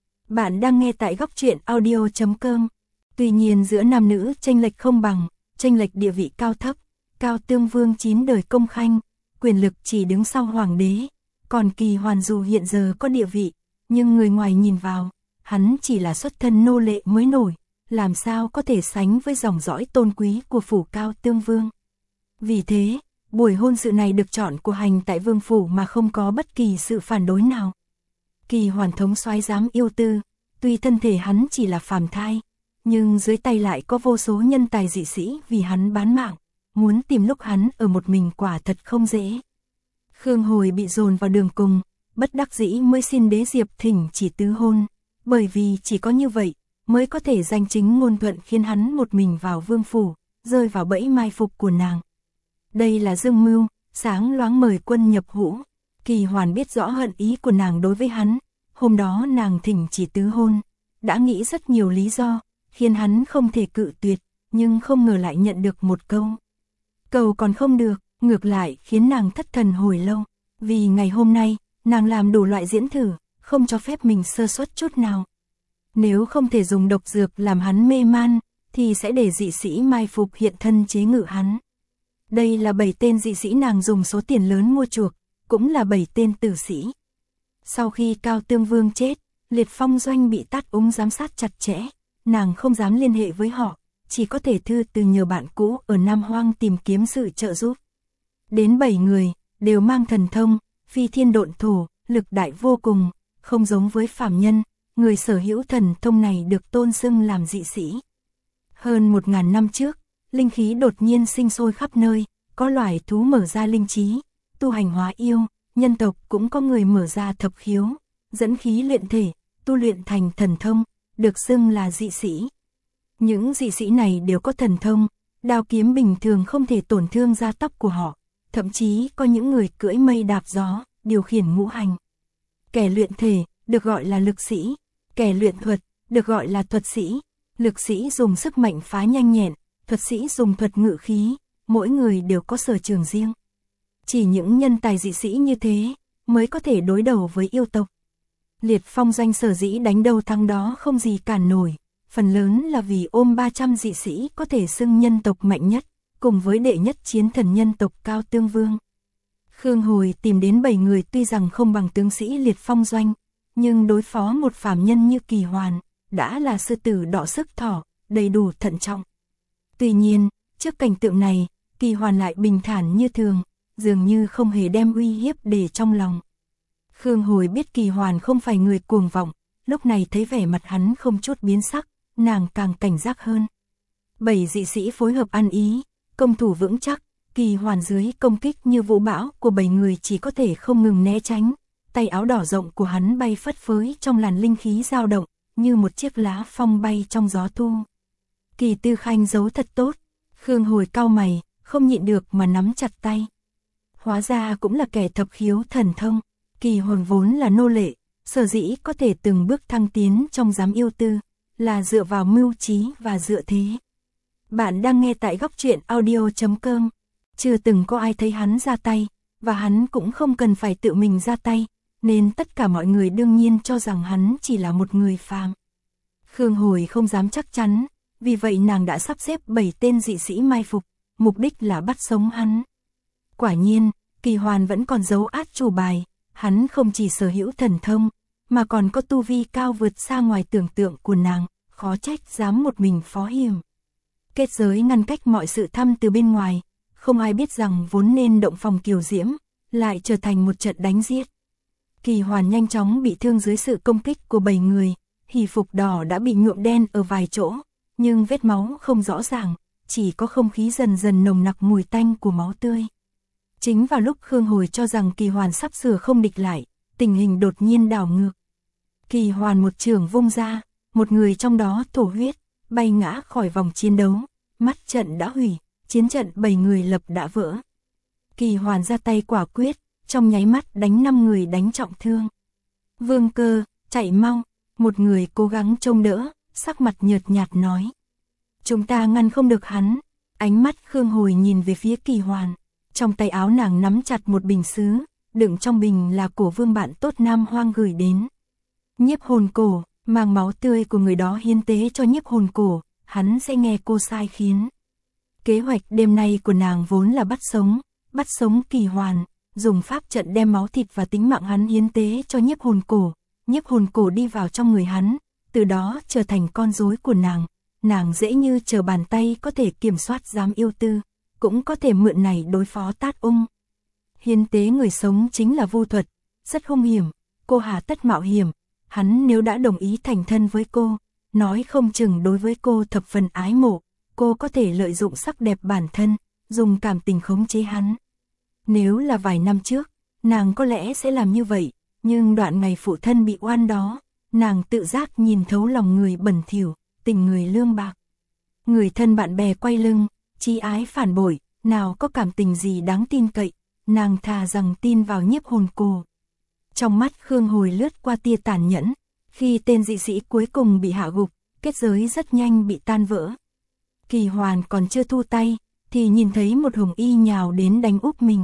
Bạn đang nghe tại góc truyện audio.com. Tuy nhiên giữa nam nữ chênh lệch không bằng, chênh lệch địa vị cao thấp, Cao Tương Vương 9 đời công khanh, quyền lực chỉ đứng sau hoàng đế, còn Kỳ Hoàn dù hiện giờ có địa vị, nhưng người ngoài nhìn vào, hắn chỉ là xuất thân nô lệ mới nổi, làm sao có thể sánh với dòng dõi tôn quý của phủ Cao Tương Vương. Vì thế, buổi hôn sự này được chọn của hành tại vương phủ mà không có bất kỳ sự phản đối nào. Kỳ Hoàn thống soái dám yêu tư, tuy thân thể hắn chỉ là phàm thai, nhưng dưới tay lại có vô số nhân tài dị sĩ vì hắn bán mạng, muốn tìm lúc hắn ở một mình quả thật không dễ. Khương Hồi bị dồn vào đường cùng, bất đắc dĩ mới xin Đế Diệp thỉnh chỉ tứ hôn, bởi vì chỉ có như vậy mới có thể danh chính ngôn thuận khiến hắn một mình vào vương phủ, rơi vào bẫy mai phục của nàng. Đây là dương mưu, sáng loáng mời quân nhập hũ. Kỳ Hoàn biết rõ hận ý của nàng đối với hắn, hôm đó nàng thỉnh chỉ tứ hôn, đã nghĩ rất nhiều lý do, khiến hắn không thể cự tuyệt, nhưng không ngờ lại nhận được một câu. Cầu còn không được, ngược lại khiến nàng thất thần hồi lâu, vì ngày hôm nay, nàng làm đủ loại diễn thử, không cho phép mình sơ suất chút nào. Nếu không thể dùng độc dược làm hắn mê man, thì sẽ để dị sĩ mai phục hiện thân chế ngự hắn. Đây là 7 tên dị sĩ nàng dùng số tiền lớn mua chuộc, cũng là 7 tên tử sĩ. Sau khi Cao Tương Vương chết, Liệt Phong Doanh bị Tát Úng giám sát chặt chẽ, nàng không dám liên hệ với họ, chỉ có thể thư từ nhờ bạn cũ ở Nam Hoang tìm kiếm sự trợ giúp. Đến 7 người, đều mang thần thông, phi thiên độn thổ, lực đại vô cùng, không giống với phàm nhân, người sở hữu thần thông này được tôn xưng làm dị sĩ. Hơn 1000 năm trước, linh khí đột nhiên sinh sôi khắp nơi, có loài thú mở ra linh trí, tu hành hóa yêu, nhân tộc cũng có người mở ra thập khiếu, dẫn khí luyện thể, tu luyện thành thần thông, được xưng là dị sĩ. Những dị sĩ này đều có thần thông, đao kiếm bình thường không thể tổn thương da tóc của họ, thậm chí có những người cưỡi mây đạp gió, điều khiển ngũ hành. Kẻ luyện thể, được gọi là lực sĩ, kẻ luyện thuật, được gọi là thuật sĩ, lực sĩ dùng sức mạnh phá nhanh nhẹn, thuật sĩ dùng thuật ngự khí, mỗi người đều có sở trường riêng. Chỉ những nhân tài dị sĩ như thế, mới có thể đối đầu với yêu tộc. Liệt Phong Doanh sở dĩ đánh đầu thắng đó không gì cản nổi, phần lớn là vì ôm 300 dị sĩ có thể xưng nhân tộc mạnh nhất, cùng với đệ nhất chiến thần nhân tộc Cao Tương Vương. Khương Hồi tìm đến 7 người tuy rằng không bằng tướng sĩ Liệt Phong Doanh, nhưng đối phó một phàm nhân như Kỳ Hoàn, đã là sư tử đọ sức thỏ, đầy đủ thận trọng. Tuy nhiên, trước cảnh tượng này, Kỳ Hoàn lại bình thản như thường, dường như không hề đem uy hiếp để trong lòng. Khương Hồi biết Kỳ Hoàn không phải người cuồng vọng, lúc này thấy vẻ mặt hắn không chút biến sắc, nàng càng cảnh giác hơn. 7 dị sĩ phối hợp ăn ý, công thủ vững chắc, Kỳ Hoàn dưới công kích như vũ bão của 7 người chỉ có thể không ngừng né tránh, tay áo đỏ rộng của hắn bay phất phới trong làn linh khí dao động, như một chiếc lá phong bay trong gió thu. Kỳ Tư Khanh giấu thật tốt, Khương Hồi cau mày, không nhịn được mà nắm chặt tay. Hóa ra cũng là kẻ thập khiếu thần thông, Kỳ Hoàn vốn là nô lệ, sở dĩ có thể từng bước thăng tiến trong giám yêu tư, là dựa vào mưu trí và dựa thế. Bạn đang nghe tại góc truyện audio.com, chưa từng có ai thấy hắn ra tay, và hắn cũng không cần phải tự mình ra tay, nên tất cả mọi người đương nhiên cho rằng hắn chỉ là một người phàm. Khương Hồi không dám chắc chắn, vì vậy nàng đã sắp xếp 7 tên dị sĩ mai phục, mục đích là bắt sống hắn. Quả nhiên, Kỳ Hoàn vẫn còn giấu át chủ bài, hắn không chỉ sở hữu thần thông, mà còn có tu vi cao vượt xa ngoài tưởng tượng của nàng, khó trách dám một mình phó hiểm. Kết giới ngăn cách mọi sự thăm từ bên ngoài, không ai biết rằng vốn nên động phòng kiều diễm, lại trở thành một trận đánh giết. Kỳ Hoàn nhanh chóng bị thương dưới sự công kích của 7 người, hỷ phục đỏ đã bị nhuộm đen ở vài chỗ, nhưng vết máu không rõ ràng, chỉ có không khí dần dần nồng nặc mùi tanh của máu tươi. Chính vào lúc Khương Hồi cho rằng Kỳ Hoàn sắp sửa không địch lại, tình hình đột nhiên đảo ngược. Kỳ Hoàn một chưởng vung ra, một người trong đó thổ huyết, bay ngã khỏi vòng chiến đấu, mắt trận đã hủy, chiến trận 7 người lập đã vỡ. Kỳ Hoàn ra tay quả quyết, trong nháy mắt đánh 5 người đánh trọng thương. Vương Cơ, chạy mau, một người cố gắng trông đỡ, sắc mặt nhợt nhạt nói. Chúng ta ngăn không được hắn. Ánh mắt Khương Hồi nhìn về phía Kỳ Hoàn, trong tay áo nàng nắm chặt một bình sứ, đựng trong bình là cổ vương bạn tốt Nam Hoang gửi đến. Nhiếp hồn cổ, mang máu tươi của người đó hiến tế cho nhiếp hồn cổ, hắn sẽ nghe cô sai khiến. Kế hoạch đêm nay của nàng vốn là bắt sống Kỳ Hoàn, dùng pháp trận đem máu thịt và tính mạng hắn hiến tế cho nhiếp hồn cổ đi vào trong người hắn, từ đó trở thành con rối của nàng dễ như trở bàn tay có thể kiểm soát giám yêu tư, cũng có thể mượn này đối phó Tát Ung. Hiến tế người sống chính là vu thuật, rất hung hiểm, cô hà tất mạo hiểm, hắn nếu đã đồng ý thành thân với cô, nói không chừng đối với cô thập phần ái mộ, cô có thể lợi dụng sắc đẹp bản thân, dùng cảm tình khống chế hắn. Nếu là vài năm trước, nàng có lẽ sẽ làm như vậy, nhưng đoạn ngày phụ thân bị oan đó, nàng tự giác nhìn thấu lòng người bẩn thỉu, tình người lương bạc. Người thân bạn bè quay lưng, chí ái phản bội, nào có cảm tình gì đáng tin cậy, nàng thà rằng tin vào nhiếp hồn cổ. Trong mắt Khương Hồi lướt qua tia tàn nhẫn, khi tên dị sĩ cuối cùng bị hạ gục, kết giới rất nhanh bị tan vỡ. Kỳ Hoàn còn chưa thu tay, thì nhìn thấy một hồng y nhào đến đánh úp mình.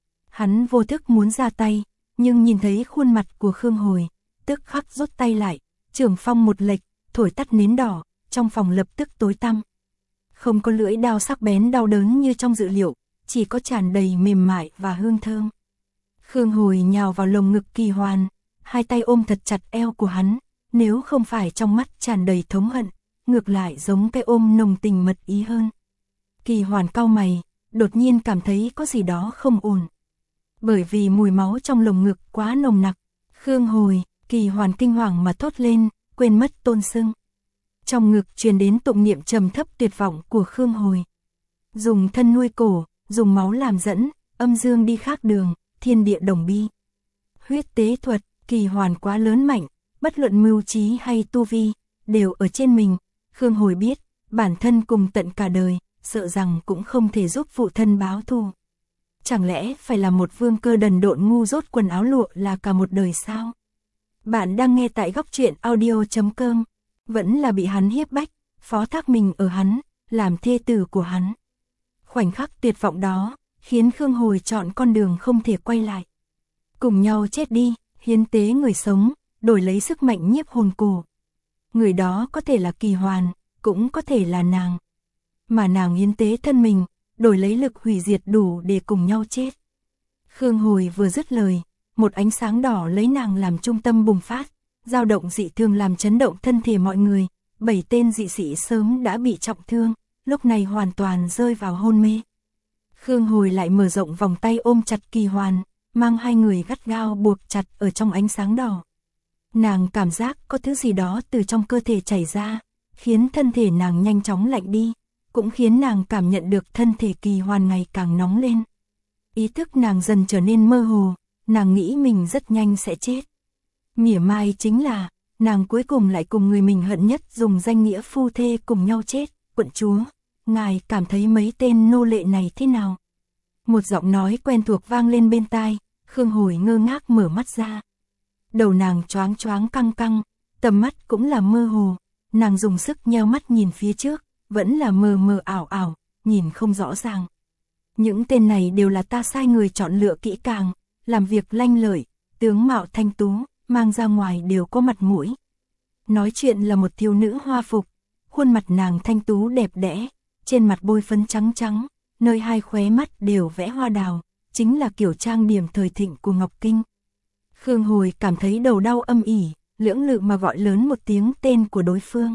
Hắn vô thức muốn ra tay, nhưng nhìn thấy khuôn mặt của Khương Hồi, tức khắc rút tay lại, trưởng phong một lệch, thổi tắt nến đỏ, trong phòng lập tức tối tăm. Không có lưỡi đao sắc bén đau đớn như trong dự liệu, chỉ có tràn đầy mềm mại và hương thơm. Khương Hồi nhào vào lồng ngực Kỳ Hoàn, hai tay ôm thật chặt eo của hắn, nếu không phải trong mắt tràn đầy thống hận, ngược lại giống cái ôm nồng tình mật ý hơn. Kỳ Hoàn cau mày, đột nhiên cảm thấy có gì đó không ổn. Bởi vì mùi máu trong lồng ngực quá nồng nặc, Khương Hồi, Kỳ Hoàn kinh hoàng mà thốt lên, quên mất tôn xưng. Trong ngực truyền đến tụng niệm trầm thấp tuyệt vọng của Khương Hồi. Dùng thân nuôi cổ, dùng máu làm dẫn, âm dương đi khác đường, thiên địa đồng bi. Huyết tế thuật, Kỳ Hoàn quá lớn mạnh, bất luận mưu trí hay tu vi, đều ở trên mình. Khương Hồi biết, bản thân cùng tận cả đời, sợ rằng cũng không thể giúp phụ thân báo thù. Chẳng lẽ phải là một Vương Cơ đần độn ngu dốt quần áo lụa là cả một đời sao? Bạn đang nghe tại góc truyện audio.com. Vẫn là bị hắn hiếp bách, phó thác mình ở hắn, làm thê tử của hắn. Khoảnh khắc tuyệt vọng đó, khiến Khương Hồi chọn con đường không thể quay lại. Cùng nhau chết đi, hiến tế người sống, đổi lấy sức mạnh nhiếp hồn cổ. Người đó có thể là Kỳ Hoàn, cũng có thể là nàng. Mà nàng hiến tế thân mình, đổi lấy lực hủy diệt đủ để cùng nhau chết. Khương Hồi vừa dứt lời, một ánh sáng đỏ lấy nàng làm trung tâm bùng phát, dao động dị thương làm chấn động thân thể mọi người. 7 tên dị sĩ sớm đã bị trọng thương, lúc này hoàn toàn rơi vào hôn mê. Khương Hồi lại mở rộng vòng tay ôm chặt Kỳ Hoàn, mang hai người gắt gao buộc chặt ở trong ánh sáng đỏ. Nàng cảm giác có thứ gì đó từ trong cơ thể chảy ra, khiến thân thể nàng nhanh chóng lạnh đi, cũng khiến nàng cảm nhận được thân thể Kỳ Hoàn ngày càng nóng lên. Ý thức nàng dần trở nên mơ hồ, nàng nghĩ mình rất nhanh sẽ chết. Mỉa mai chính là, nàng cuối cùng lại cùng người mình hận nhất dùng danh nghĩa phu thê cùng nhau chết. Quận chúa, ngài cảm thấy mấy tên nô lệ này thế nào? Một giọng nói quen thuộc vang lên bên tai, Khương Hồi ngơ ngác mở mắt ra. Đầu nàng choáng choáng căng căng, tầm mắt cũng là mơ hồ, nàng dùng sức nheo mắt nhìn phía trước, vẫn là mờ mờ ảo ảo, nhìn không rõ ràng. Những tên này đều là ta sai người chọn lựa kỹ càng, làm việc lanh lợi, tướng mạo thanh tú, mang ra ngoài đều có mặt mũi. Nói chuyện là một thiếu nữ hoa phục, khuôn mặt nàng thanh tú đẹp đẽ, trên mặt bôi phấn trắng trắng, nơi hai khóe mắt đều vẽ hoa đào, chính là kiểu trang điểm thời thịnh của Ngọc Kinh. Khương Hồi cảm thấy đầu đau âm ỉ, lưỡng lự mà gọi lớn một tiếng tên của đối phương.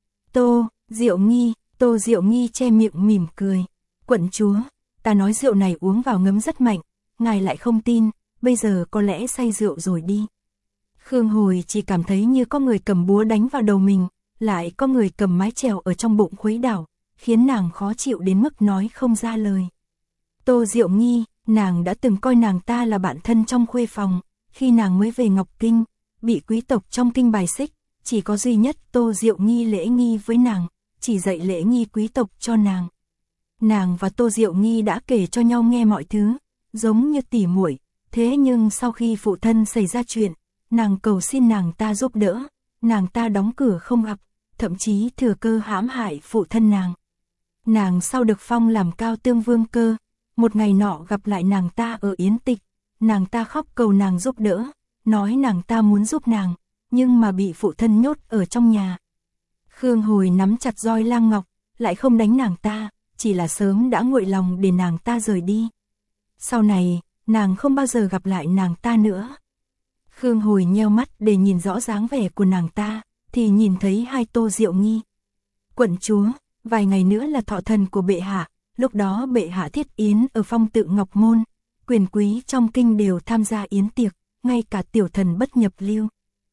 Tô Diệu Nghi che miệng mỉm cười. Quận chúa, ta nói rượu này uống vào ngấm rất mạnh, ngài lại không tin, bây giờ có lẽ say rượu rồi đi. Khương Hồi chỉ cảm thấy như có người cầm búa đánh vào đầu mình, lại có người cầm mái chèo ở trong bụng khuấy đảo, khiến nàng khó chịu đến mức nói không ra lời. Tô Diệu Nghi, Nàng đã từng coi nàng ta là bạn thân trong khuê phòng, khi nàng mới về Ngọc Kinh, bị quý tộc trong kinh bài xích, chỉ có duy nhất Tô Diệu Nghi lễ nghi với nàng, chỉ dạy lễ nghi quý tộc cho nàng. Nàng và Tô Diệu Nghi đã kể cho nhau nghe mọi thứ, giống như tỉ muội, thế nhưng sau khi phụ thân xảy ra chuyện, nàng cầu xin nàng ta giúp đỡ, nàng ta đóng cửa không gặp, thậm chí thừa cơ hãm hại phụ thân nàng. Nàng sau được phong làm Cao Tương Vương cơ, một ngày nọ gặp lại nàng ta ở yến tịch, nàng ta khóc cầu nàng giúp đỡ, nói nàng ta muốn giúp nàng, nhưng mà bị phụ thân nhốt ở trong nhà. Khương Hồi nắm chặt roi lang ngọc, lại không đánh nàng ta, chỉ là sớm đã nguội lòng để nàng ta rời đi. Sau này, nàng không bao giờ gặp lại nàng ta nữa. Khương Hồi nheo mắt để nhìn rõ dáng vẻ của nàng ta, thì nhìn thấy hai Tô Diệu Nghi. Quận chúa, vài ngày nữa là thọ thần của bệ hạ, lúc đó bệ hạ thiết yến ở phong tự Ngọc Môn, quyền quý trong kinh đều tham gia yến tiệc, ngay cả tiểu thần Bất Nhập Lưu.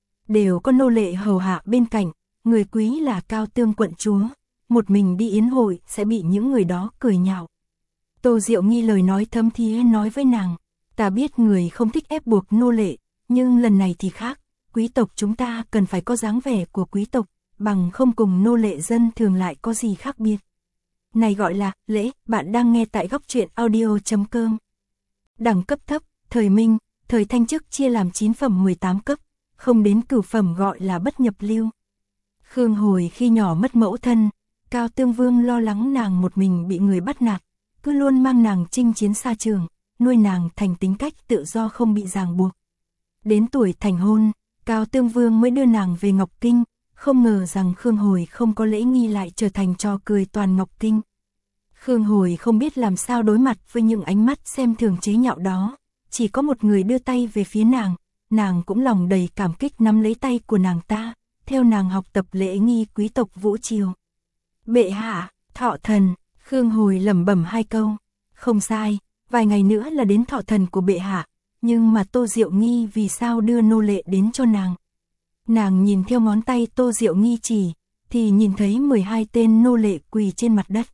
Đều có nô lệ hầu hạ bên cạnh, người quý là Cao Tương quận chúa, một mình đi yến hội sẽ bị những người đó cười nhạo. Tô Diệu Nghi lời nói thấm thía nói với nàng, ta biết người không thích ép buộc nô lệ, nhưng lần này thì khác, quý tộc chúng ta cần phải có dáng vẻ của quý tộc, bằng không cùng nô lệ dân thường lại có gì khác biệt. Này gọi là lễ, bạn đang nghe tại góc truyện audio.com. Đẳng cấp thấp, thời Minh, thời Thanh chức chia làm 9 phẩm 18 cấp, không đến cửu phẩm gọi là Bất Nhập Lưu. Khương Hồi khi nhỏ mất mẫu thân, Cao Tương Vương lo lắng nàng một mình bị người bắt nạt, cứ luôn mang nàng chinh chiến xa trường, nuôi nàng thành tính cách tự do không bị ràng buộc. Đến tuổi thành hôn, Cao Tương Vương mới đưa nàng về Ngọc Kinh, không ngờ rằng Khương Hồi không có lễ nghi lại trở thành trò cười toàn Ngọc Kinh. Khương Hồi không biết làm sao đối mặt với những ánh mắt xem thường chế nhạo đó, chỉ có một người đưa tay về phía nàng cũng lòng đầy cảm kích nắm lấy tay của nàng ta, theo nàng học tập lễ nghi quý tộc Vũ Triều. Bệ hạ, thọ thần, Khương Hồi lẩm bẩm hai câu, không sai, vài ngày nữa là đến thọ thần của bệ hạ, nhưng mà Tô Diệu Nghi vì sao đưa nô lệ đến cho nàng? Nàng nhìn theo ngón tay Tô Diệu Nghi chỉ, thì nhìn thấy 12 tên nô lệ quỳ trên mặt đất.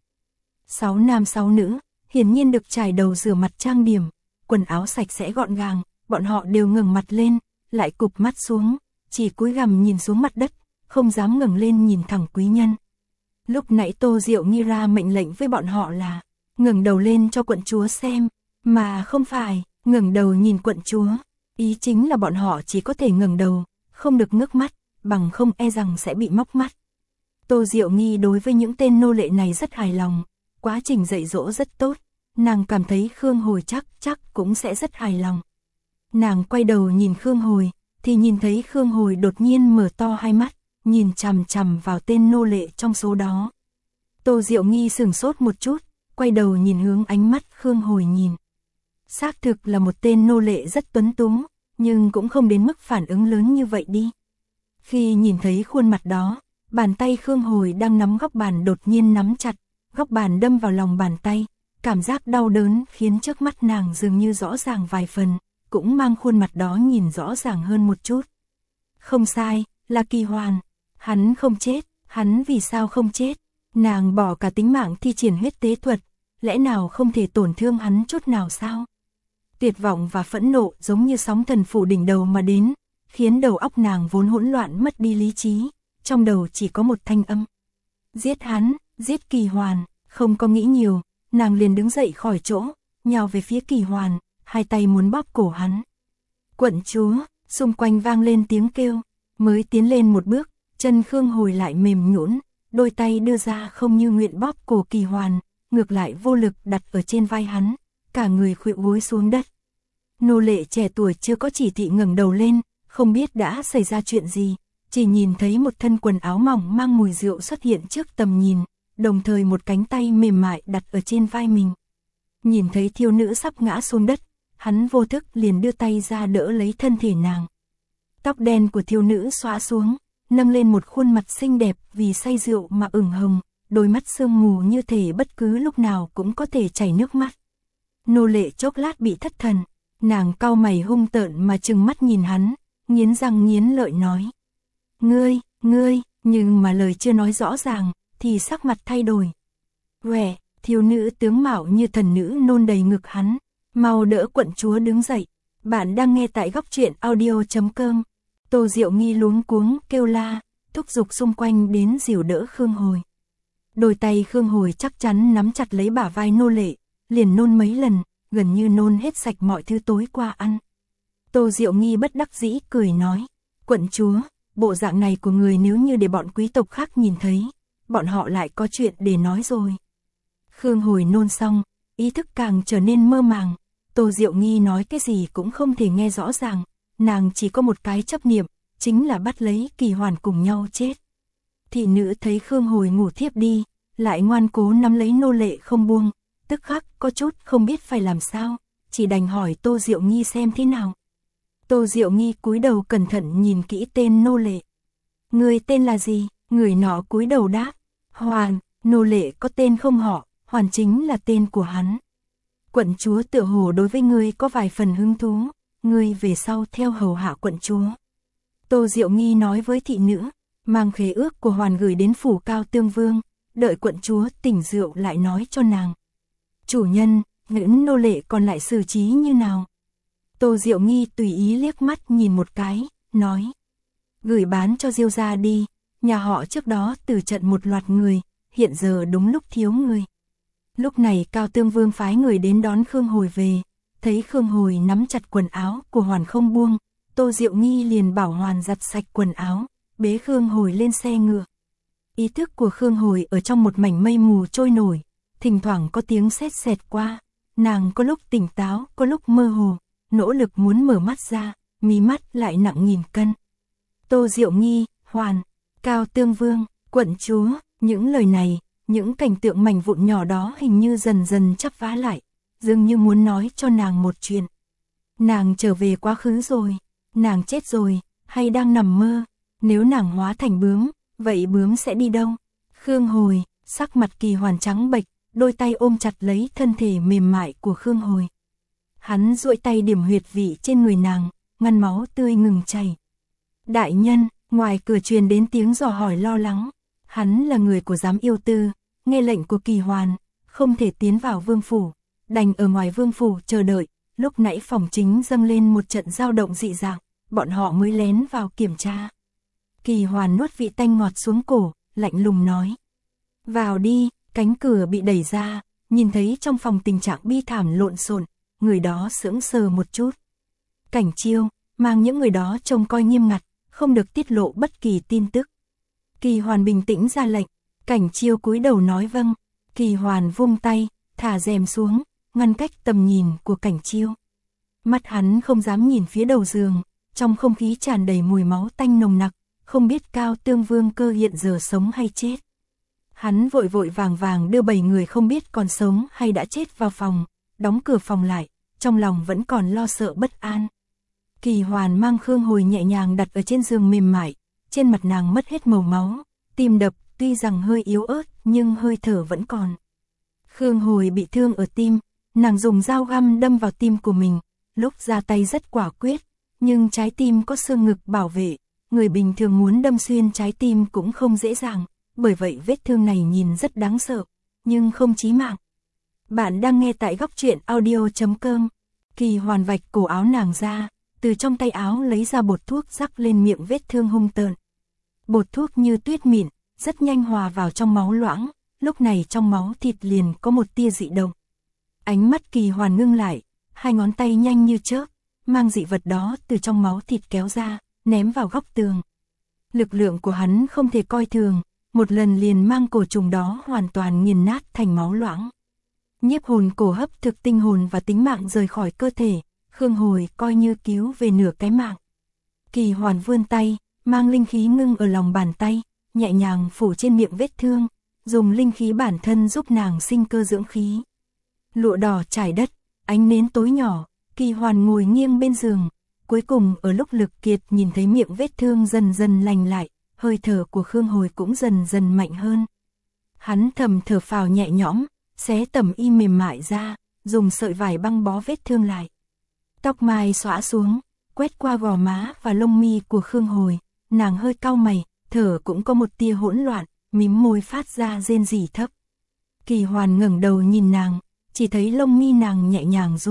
6 nam 6 nữ, hiển nhiên được trải đầu rửa mặt trang điểm, quần áo sạch sẽ gọn gàng, bọn họ đều ngẩng mặt lên, lại cụp mắt xuống, chỉ cúi gằm nhìn xuống mặt đất, không dám ngẩng lên nhìn thẳng quý nhân. Lúc nãy Tô Diệu Nghi ra mệnh lệnh với bọn họ là ngẩng đầu lên cho quận chúa xem, mà không phải ngẩng đầu nhìn quận chúa, ý chính là bọn họ chỉ có thể ngẩng đầu, không được ngước mắt, bằng không e rằng sẽ bị móc mắt. Tô Diệu Nghi đối với những tên nô lệ này rất hài lòng, quá trình dạy dỗ rất tốt, nàng cảm thấy Khương Hồi chắc cũng sẽ rất hài lòng. Nàng quay đầu nhìn Khương Hồi, thì nhìn thấy Khương Hồi đột nhiên mở to hai mắt, nhìn chằm chằm vào tên nô lệ trong số đó. Tô Diệu Nghi sửng sốt một chút, quay đầu nhìn hướng ánh mắt Khương Hồi nhìn. Xác thực là một tên nô lệ rất tuấn tú, nhưng cũng không đến mức phản ứng lớn như vậy đi. Khi nhìn thấy khuôn mặt đó, bàn tay Khương Hồi đang nắm góc bàn đột nhiên nắm chặt, góc bàn đâm vào lòng bàn tay, cảm giác đau đớn khiến trước mắt nàng dường như rõ ràng vài phần, cũng mang khuôn mặt đó nhìn rõ ràng hơn một chút. Không sai, là Kỳ Hoàn, hắn không chết, hắn vì sao không chết? Nàng bỏ cả tính mạng thi triển huyết tế thuật, lẽ nào không thể tổn thương hắn chút nào sao? Tuyệt vọng và phẫn nộ giống như sóng thần phủ đỉnh đầu mà đến, khiến đầu óc nàng vốn hỗn loạn mất đi lý trí, trong đầu chỉ có một thanh âm. Giết hắn, giết Kỳ Hoàn, không có nghĩ nhiều, nàng liền đứng dậy khỏi chỗ, nhào về phía Kỳ Hoàn, hai tay muốn bóp cổ hắn. Quận chúa, xung quanh vang lên tiếng kêu, mới tiến lên một bước, chân Khương Hồi lại mềm nhũn, đôi tay đưa ra không như nguyện bóp cổ Kỳ Hoàn, ngược lại vô lực đặt ở trên vai hắn, cả người khuỵu gối xuống đất. Nô lệ trẻ tuổi chưa có chỉ thị ngẩng đầu lên, không biết đã xảy ra chuyện gì, chỉ nhìn thấy một thân quần áo mỏng mang mùi rượu xuất hiện trước tầm nhìn, đồng thời một cánh tay mềm mại đặt ở trên vai mình. Nhìn thấy thiếu nữ sắp ngã xuống đất, hắn vô thức liền đưa tay ra đỡ lấy thân thể nàng. Tóc đen của thiếu nữ xõa xuống, nâng lên một khuôn mặt xinh đẹp vì say rượu mà ửng hồng, đôi mắt sương mù như thể bất cứ lúc nào cũng có thể chảy nước mắt. Nô lệ chốc lát bị thất thần, nàng cau mày hung tợn mà trừng mắt nhìn hắn, nghiến răng nghiến lợi nói. Ngươi, nhưng mà lời chưa nói rõ ràng, thì sắc mặt thay đổi. Thiếu nữ tướng mạo như thần nữ nôn đầy ngực hắn, Mau đỡ quận chúa đứng dậy. Bạn đang nghe tại góc truyện audio.com. Tô Diệu Nghi luống cuống kêu la, thúc giục xung quanh đến dìu đỡ Khương Hồi. Đôi tay Khương Hồi chắc chắn nắm chặt lấy bả vai nô lệ, liền nôn mấy lần, gần như nôn hết sạch mọi thứ tối qua ăn. Tô Diệu Nghi bất đắc dĩ cười nói, quận chúa, bộ dạng này của người nếu như để bọn quý tộc khác nhìn thấy, bọn họ lại có chuyện để nói rồi. Khương Hồi nôn xong, ý thức càng trở nên mơ màng, Tô Diệu Nghi nói cái gì cũng không thể nghe rõ ràng, nàng chỉ có một cái chấp niệm, chính là bắt lấy Kỳ Hoàn cùng nhau chết. Thị nữ thấy Khương Hồi ngủ thiếp đi, lại ngoan cố nắm lấy nô lệ không buông, tức khắc có chút không biết phải làm sao, chỉ đành hỏi Tô Diệu Nghi xem thế nào. Tô Diệu Nghi cúi đầu cẩn thận nhìn kỹ tên nô lệ. Người tên là gì? Người nọ cúi đầu đáp, Hoàn. Nô lệ có tên không họ, Hoàn chính là tên của hắn. Quận chúa tựa hồ đối với ngươi có vài phần hứng thú, ngươi về sau theo hầu hạ quận chúa. Tô Diệu Nghi nói với thị nữ, mang khế ước của Hoàn gửi đến phủ Cao Tương Vương, đợi quận chúa tỉnh rượu lại nói cho nàng. Chủ nhân, những nô lệ còn lại xử trí như nào? Tô Diệu Nghi tùy ý liếc mắt nhìn một cái, nói, gửi bán cho Diêu gia đi, nhà họ trước đó từ trận một loạt người, hiện giờ đúng lúc thiếu người. Lúc này Cao Tương Vương phái người đến đón Khương Hồi về, thấy Khương Hồi nắm chặt quần áo của Hoàn không buông, Tô Diệu Nghi liền bảo Hoàn giặt sạch quần áo, bế Khương Hồi lên xe ngựa. Ý thức của Khương Hồi ở trong một mảnh mây mù trôi nổi, thỉnh thoảng có tiếng sét sẹt qua, nàng có lúc tỉnh táo, có lúc mơ hồ, nỗ lực muốn mở mắt ra, mí mắt lại nặng 1000 cân. Tô Diệu Nghi, Hoàn, Cao Tương Vương, quận chúa, những lời này, những cảnh tượng mảnh vụn nhỏ đó hình như dần dần chắp vá lại, dường như muốn nói cho nàng một chuyện. Nàng trở về quá khứ rồi, nàng chết rồi, hay đang nằm mơ, nếu nàng hóa thành bướm, vậy bướm sẽ đi đâu? Khương Hồi, sắc mặt Kỳ Hoàn trắng bệch, đôi tay ôm chặt lấy thân thể mềm mại của Khương Hồi. Hắn duỗi tay điểm huyệt vị trên người nàng, ngăn máu tươi ngừng chảy. Đại nhân, ngoài cửa truyền đến tiếng dò hỏi lo lắng. Hắn là người của giám yêu tư, nghe lệnh của Kỳ Hoàn, không thể tiến vào vương phủ, đành ở ngoài vương phủ chờ đợi. Lúc nãy phòng chính dâng lên một trận dao động dị dạng, bọn họ mới lén vào kiểm tra. Kỳ Hoàn nuốt vị tanh ngọt xuống cổ, lạnh lùng nói, vào đi. Cánh cửa bị đẩy ra, nhìn thấy trong phòng tình trạng bi thảm lộn xộn, người đó sững sờ một chút. Cảnh Chiêu mang những người đó trông coi nghiêm ngặt, không được tiết lộ bất kỳ tin tức. Kỳ Hoàn bình tĩnh ra lệnh, Cảnh Chiêu cúi đầu nói vâng. Kỳ Hoàn vung tay, thả rèm xuống, ngăn cách tầm nhìn của Cảnh Chiêu. Mắt hắn không dám nhìn phía đầu giường, trong không khí tràn đầy mùi máu tanh nồng nặc, không biết Cao Tương Vương cơ hiện giờ sống hay chết. Hắn vội vội vàng vàng đưa 7 người không biết còn sống hay đã chết vào phòng, đóng cửa phòng lại, trong lòng vẫn còn lo sợ bất an. Kỳ Hoàn mang Khương Hồi nhẹ nhàng đặt ở trên giường mềm mại, trên mặt nàng mất hết màu máu, tim đập tuy rằng hơi yếu ớt nhưng hơi thở vẫn còn. Khương Hồi bị thương ở tim, nàng dùng dao găm đâm vào tim của mình, lúc ra tay rất quả quyết, nhưng trái tim có xương ngực bảo vệ, người bình thường muốn đâm xuyên trái tim cũng không dễ dàng. Bởi vậy vết thương này nhìn rất đáng sợ, nhưng không chí mạng. Bạn đang nghe tại góc truyện audio.com. Kỳ Hoàn vạch cổ áo nàng ra, từ trong tay áo lấy ra bột thuốc rắc lên miệng vết thương hung tợn. Bột thuốc như tuyết mịn, rất nhanh hòa vào trong máu loãng, lúc này trong máu thịt liền có một tia dị động. Ánh mắt Kỳ Hoàn ngưng lại, hai ngón tay nhanh như chớp, mang dị vật đó từ trong máu thịt kéo ra, ném vào góc tường. Lực lượng của hắn không thể coi thường. Một lần liền mang cổ trùng đó hoàn toàn nghiền nát thành máu loãng. Nhiếp hồn cổ hấp thực tinh hồn và tính mạng rời khỏi cơ thể, Khương Hồi coi như cứu về nửa cái mạng. Kỳ Hoàn vươn tay, mang linh khí ngưng ở lòng bàn tay, nhẹ nhàng phủ trên miệng vết thương, dùng linh khí bản thân giúp nàng sinh cơ dưỡng khí. Lụa đỏ trải đất, ánh nến tối nhỏ, Kỳ Hoàn ngồi nghiêng bên giường, cuối cùng ở lúc lực kiệt nhìn thấy miệng vết thương dần dần lành lại. Hơi thở của Khương Hồi cũng dần dần mạnh hơn. Hắn thầm thở phào nhẹ nhõm, xé tẩm y mềm mại ra, dùng sợi vải băng bó vết thương lại. Tóc mai xõa xuống, quét qua gò má và lông mi của Khương Hồi, nàng hơi cau mày, thở cũng có một tia hỗn loạn, mím môi phát ra rên rỉ thấp. Kỳ Hoàn ngẩng đầu nhìn nàng, chỉ thấy lông mi nàng nhẹ nhàng run,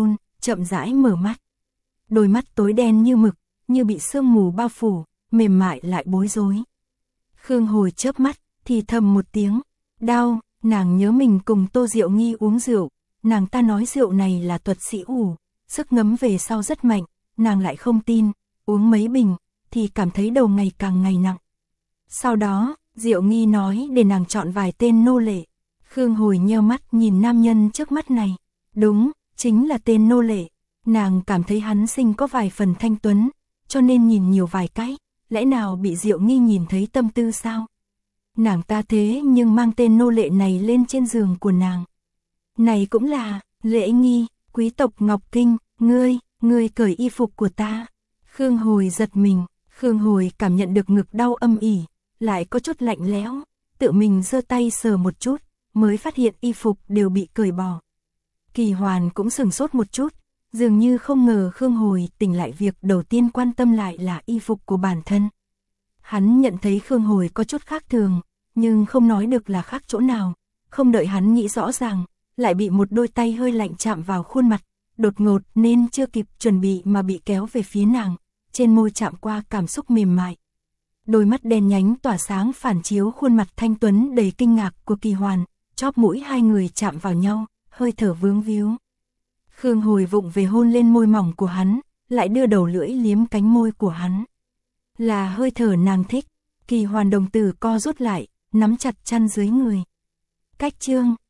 chậm rãi mở mắt. Đôi mắt tối đen như mực, như bị sương mù bao phủ, mềm mại lại bối rối. Khương Hồi chớp mắt, thì thầm một tiếng, đau, nàng nhớ mình cùng Tô Diệu Nghi uống rượu, nàng ta nói rượu này là tuật sĩ ủ, sức ngấm về sau rất mạnh, nàng lại không tin, uống mấy bình, thì cảm thấy đầu ngày càng ngày nặng. Sau đó, Diệu Nghi nói để nàng chọn vài tên nô lệ. Khương Hồi nheo mắt nhìn nam nhân trước mắt này, đúng, chính là tên nô lệ. Nàng cảm thấy hắn sinh có vài phần thanh tuấn, cho nên nhìn nhiều vài cái, lẽ nào bị Diệu Nghi nhìn thấy tâm tư sao? Nàng ta thế nhưng mang tên nô lệ này lên trên giường của nàng. Này cũng là, Lễ Nghi, quý tộc Ngọc Kinh, ngươi cởi y phục của ta. Khương Hồi giật mình, Khương Hồi cảm nhận được ngực đau âm ỉ, lại có chút lạnh lẽo, tự mình giơ tay sờ một chút, mới phát hiện y phục đều bị cởi bỏ. Kỳ Hoàn cũng sửng sốt một chút, dường như không ngờ Khương Hồi tỉnh lại việc đầu tiên quan tâm lại là y phục của bản thân. Hắn nhận thấy Khương Hồi có chút khác thường, nhưng không nói được là khác chỗ nào, không đợi hắn nghĩ rõ ràng, lại bị một đôi tay hơi lạnh chạm vào khuôn mặt, đột ngột nên chưa kịp chuẩn bị mà bị kéo về phía nàng, trên môi chạm qua cảm xúc mềm mại. Đôi mắt đen nhánh tỏa sáng phản chiếu khuôn mặt thanh tuấn đầy kinh ngạc của Kỳ Hoàn, chóp mũi hai người chạm vào nhau, hơi thở vướng víu. Khương Hồi vụng về hôn lên môi mỏng của hắn, lại đưa đầu lưỡi liếm cánh môi của hắn. Là hơi thở nàng thích, Kỳ Hoàn đồng tử co rút lại, nắm chặt chăn dưới người. Cách chương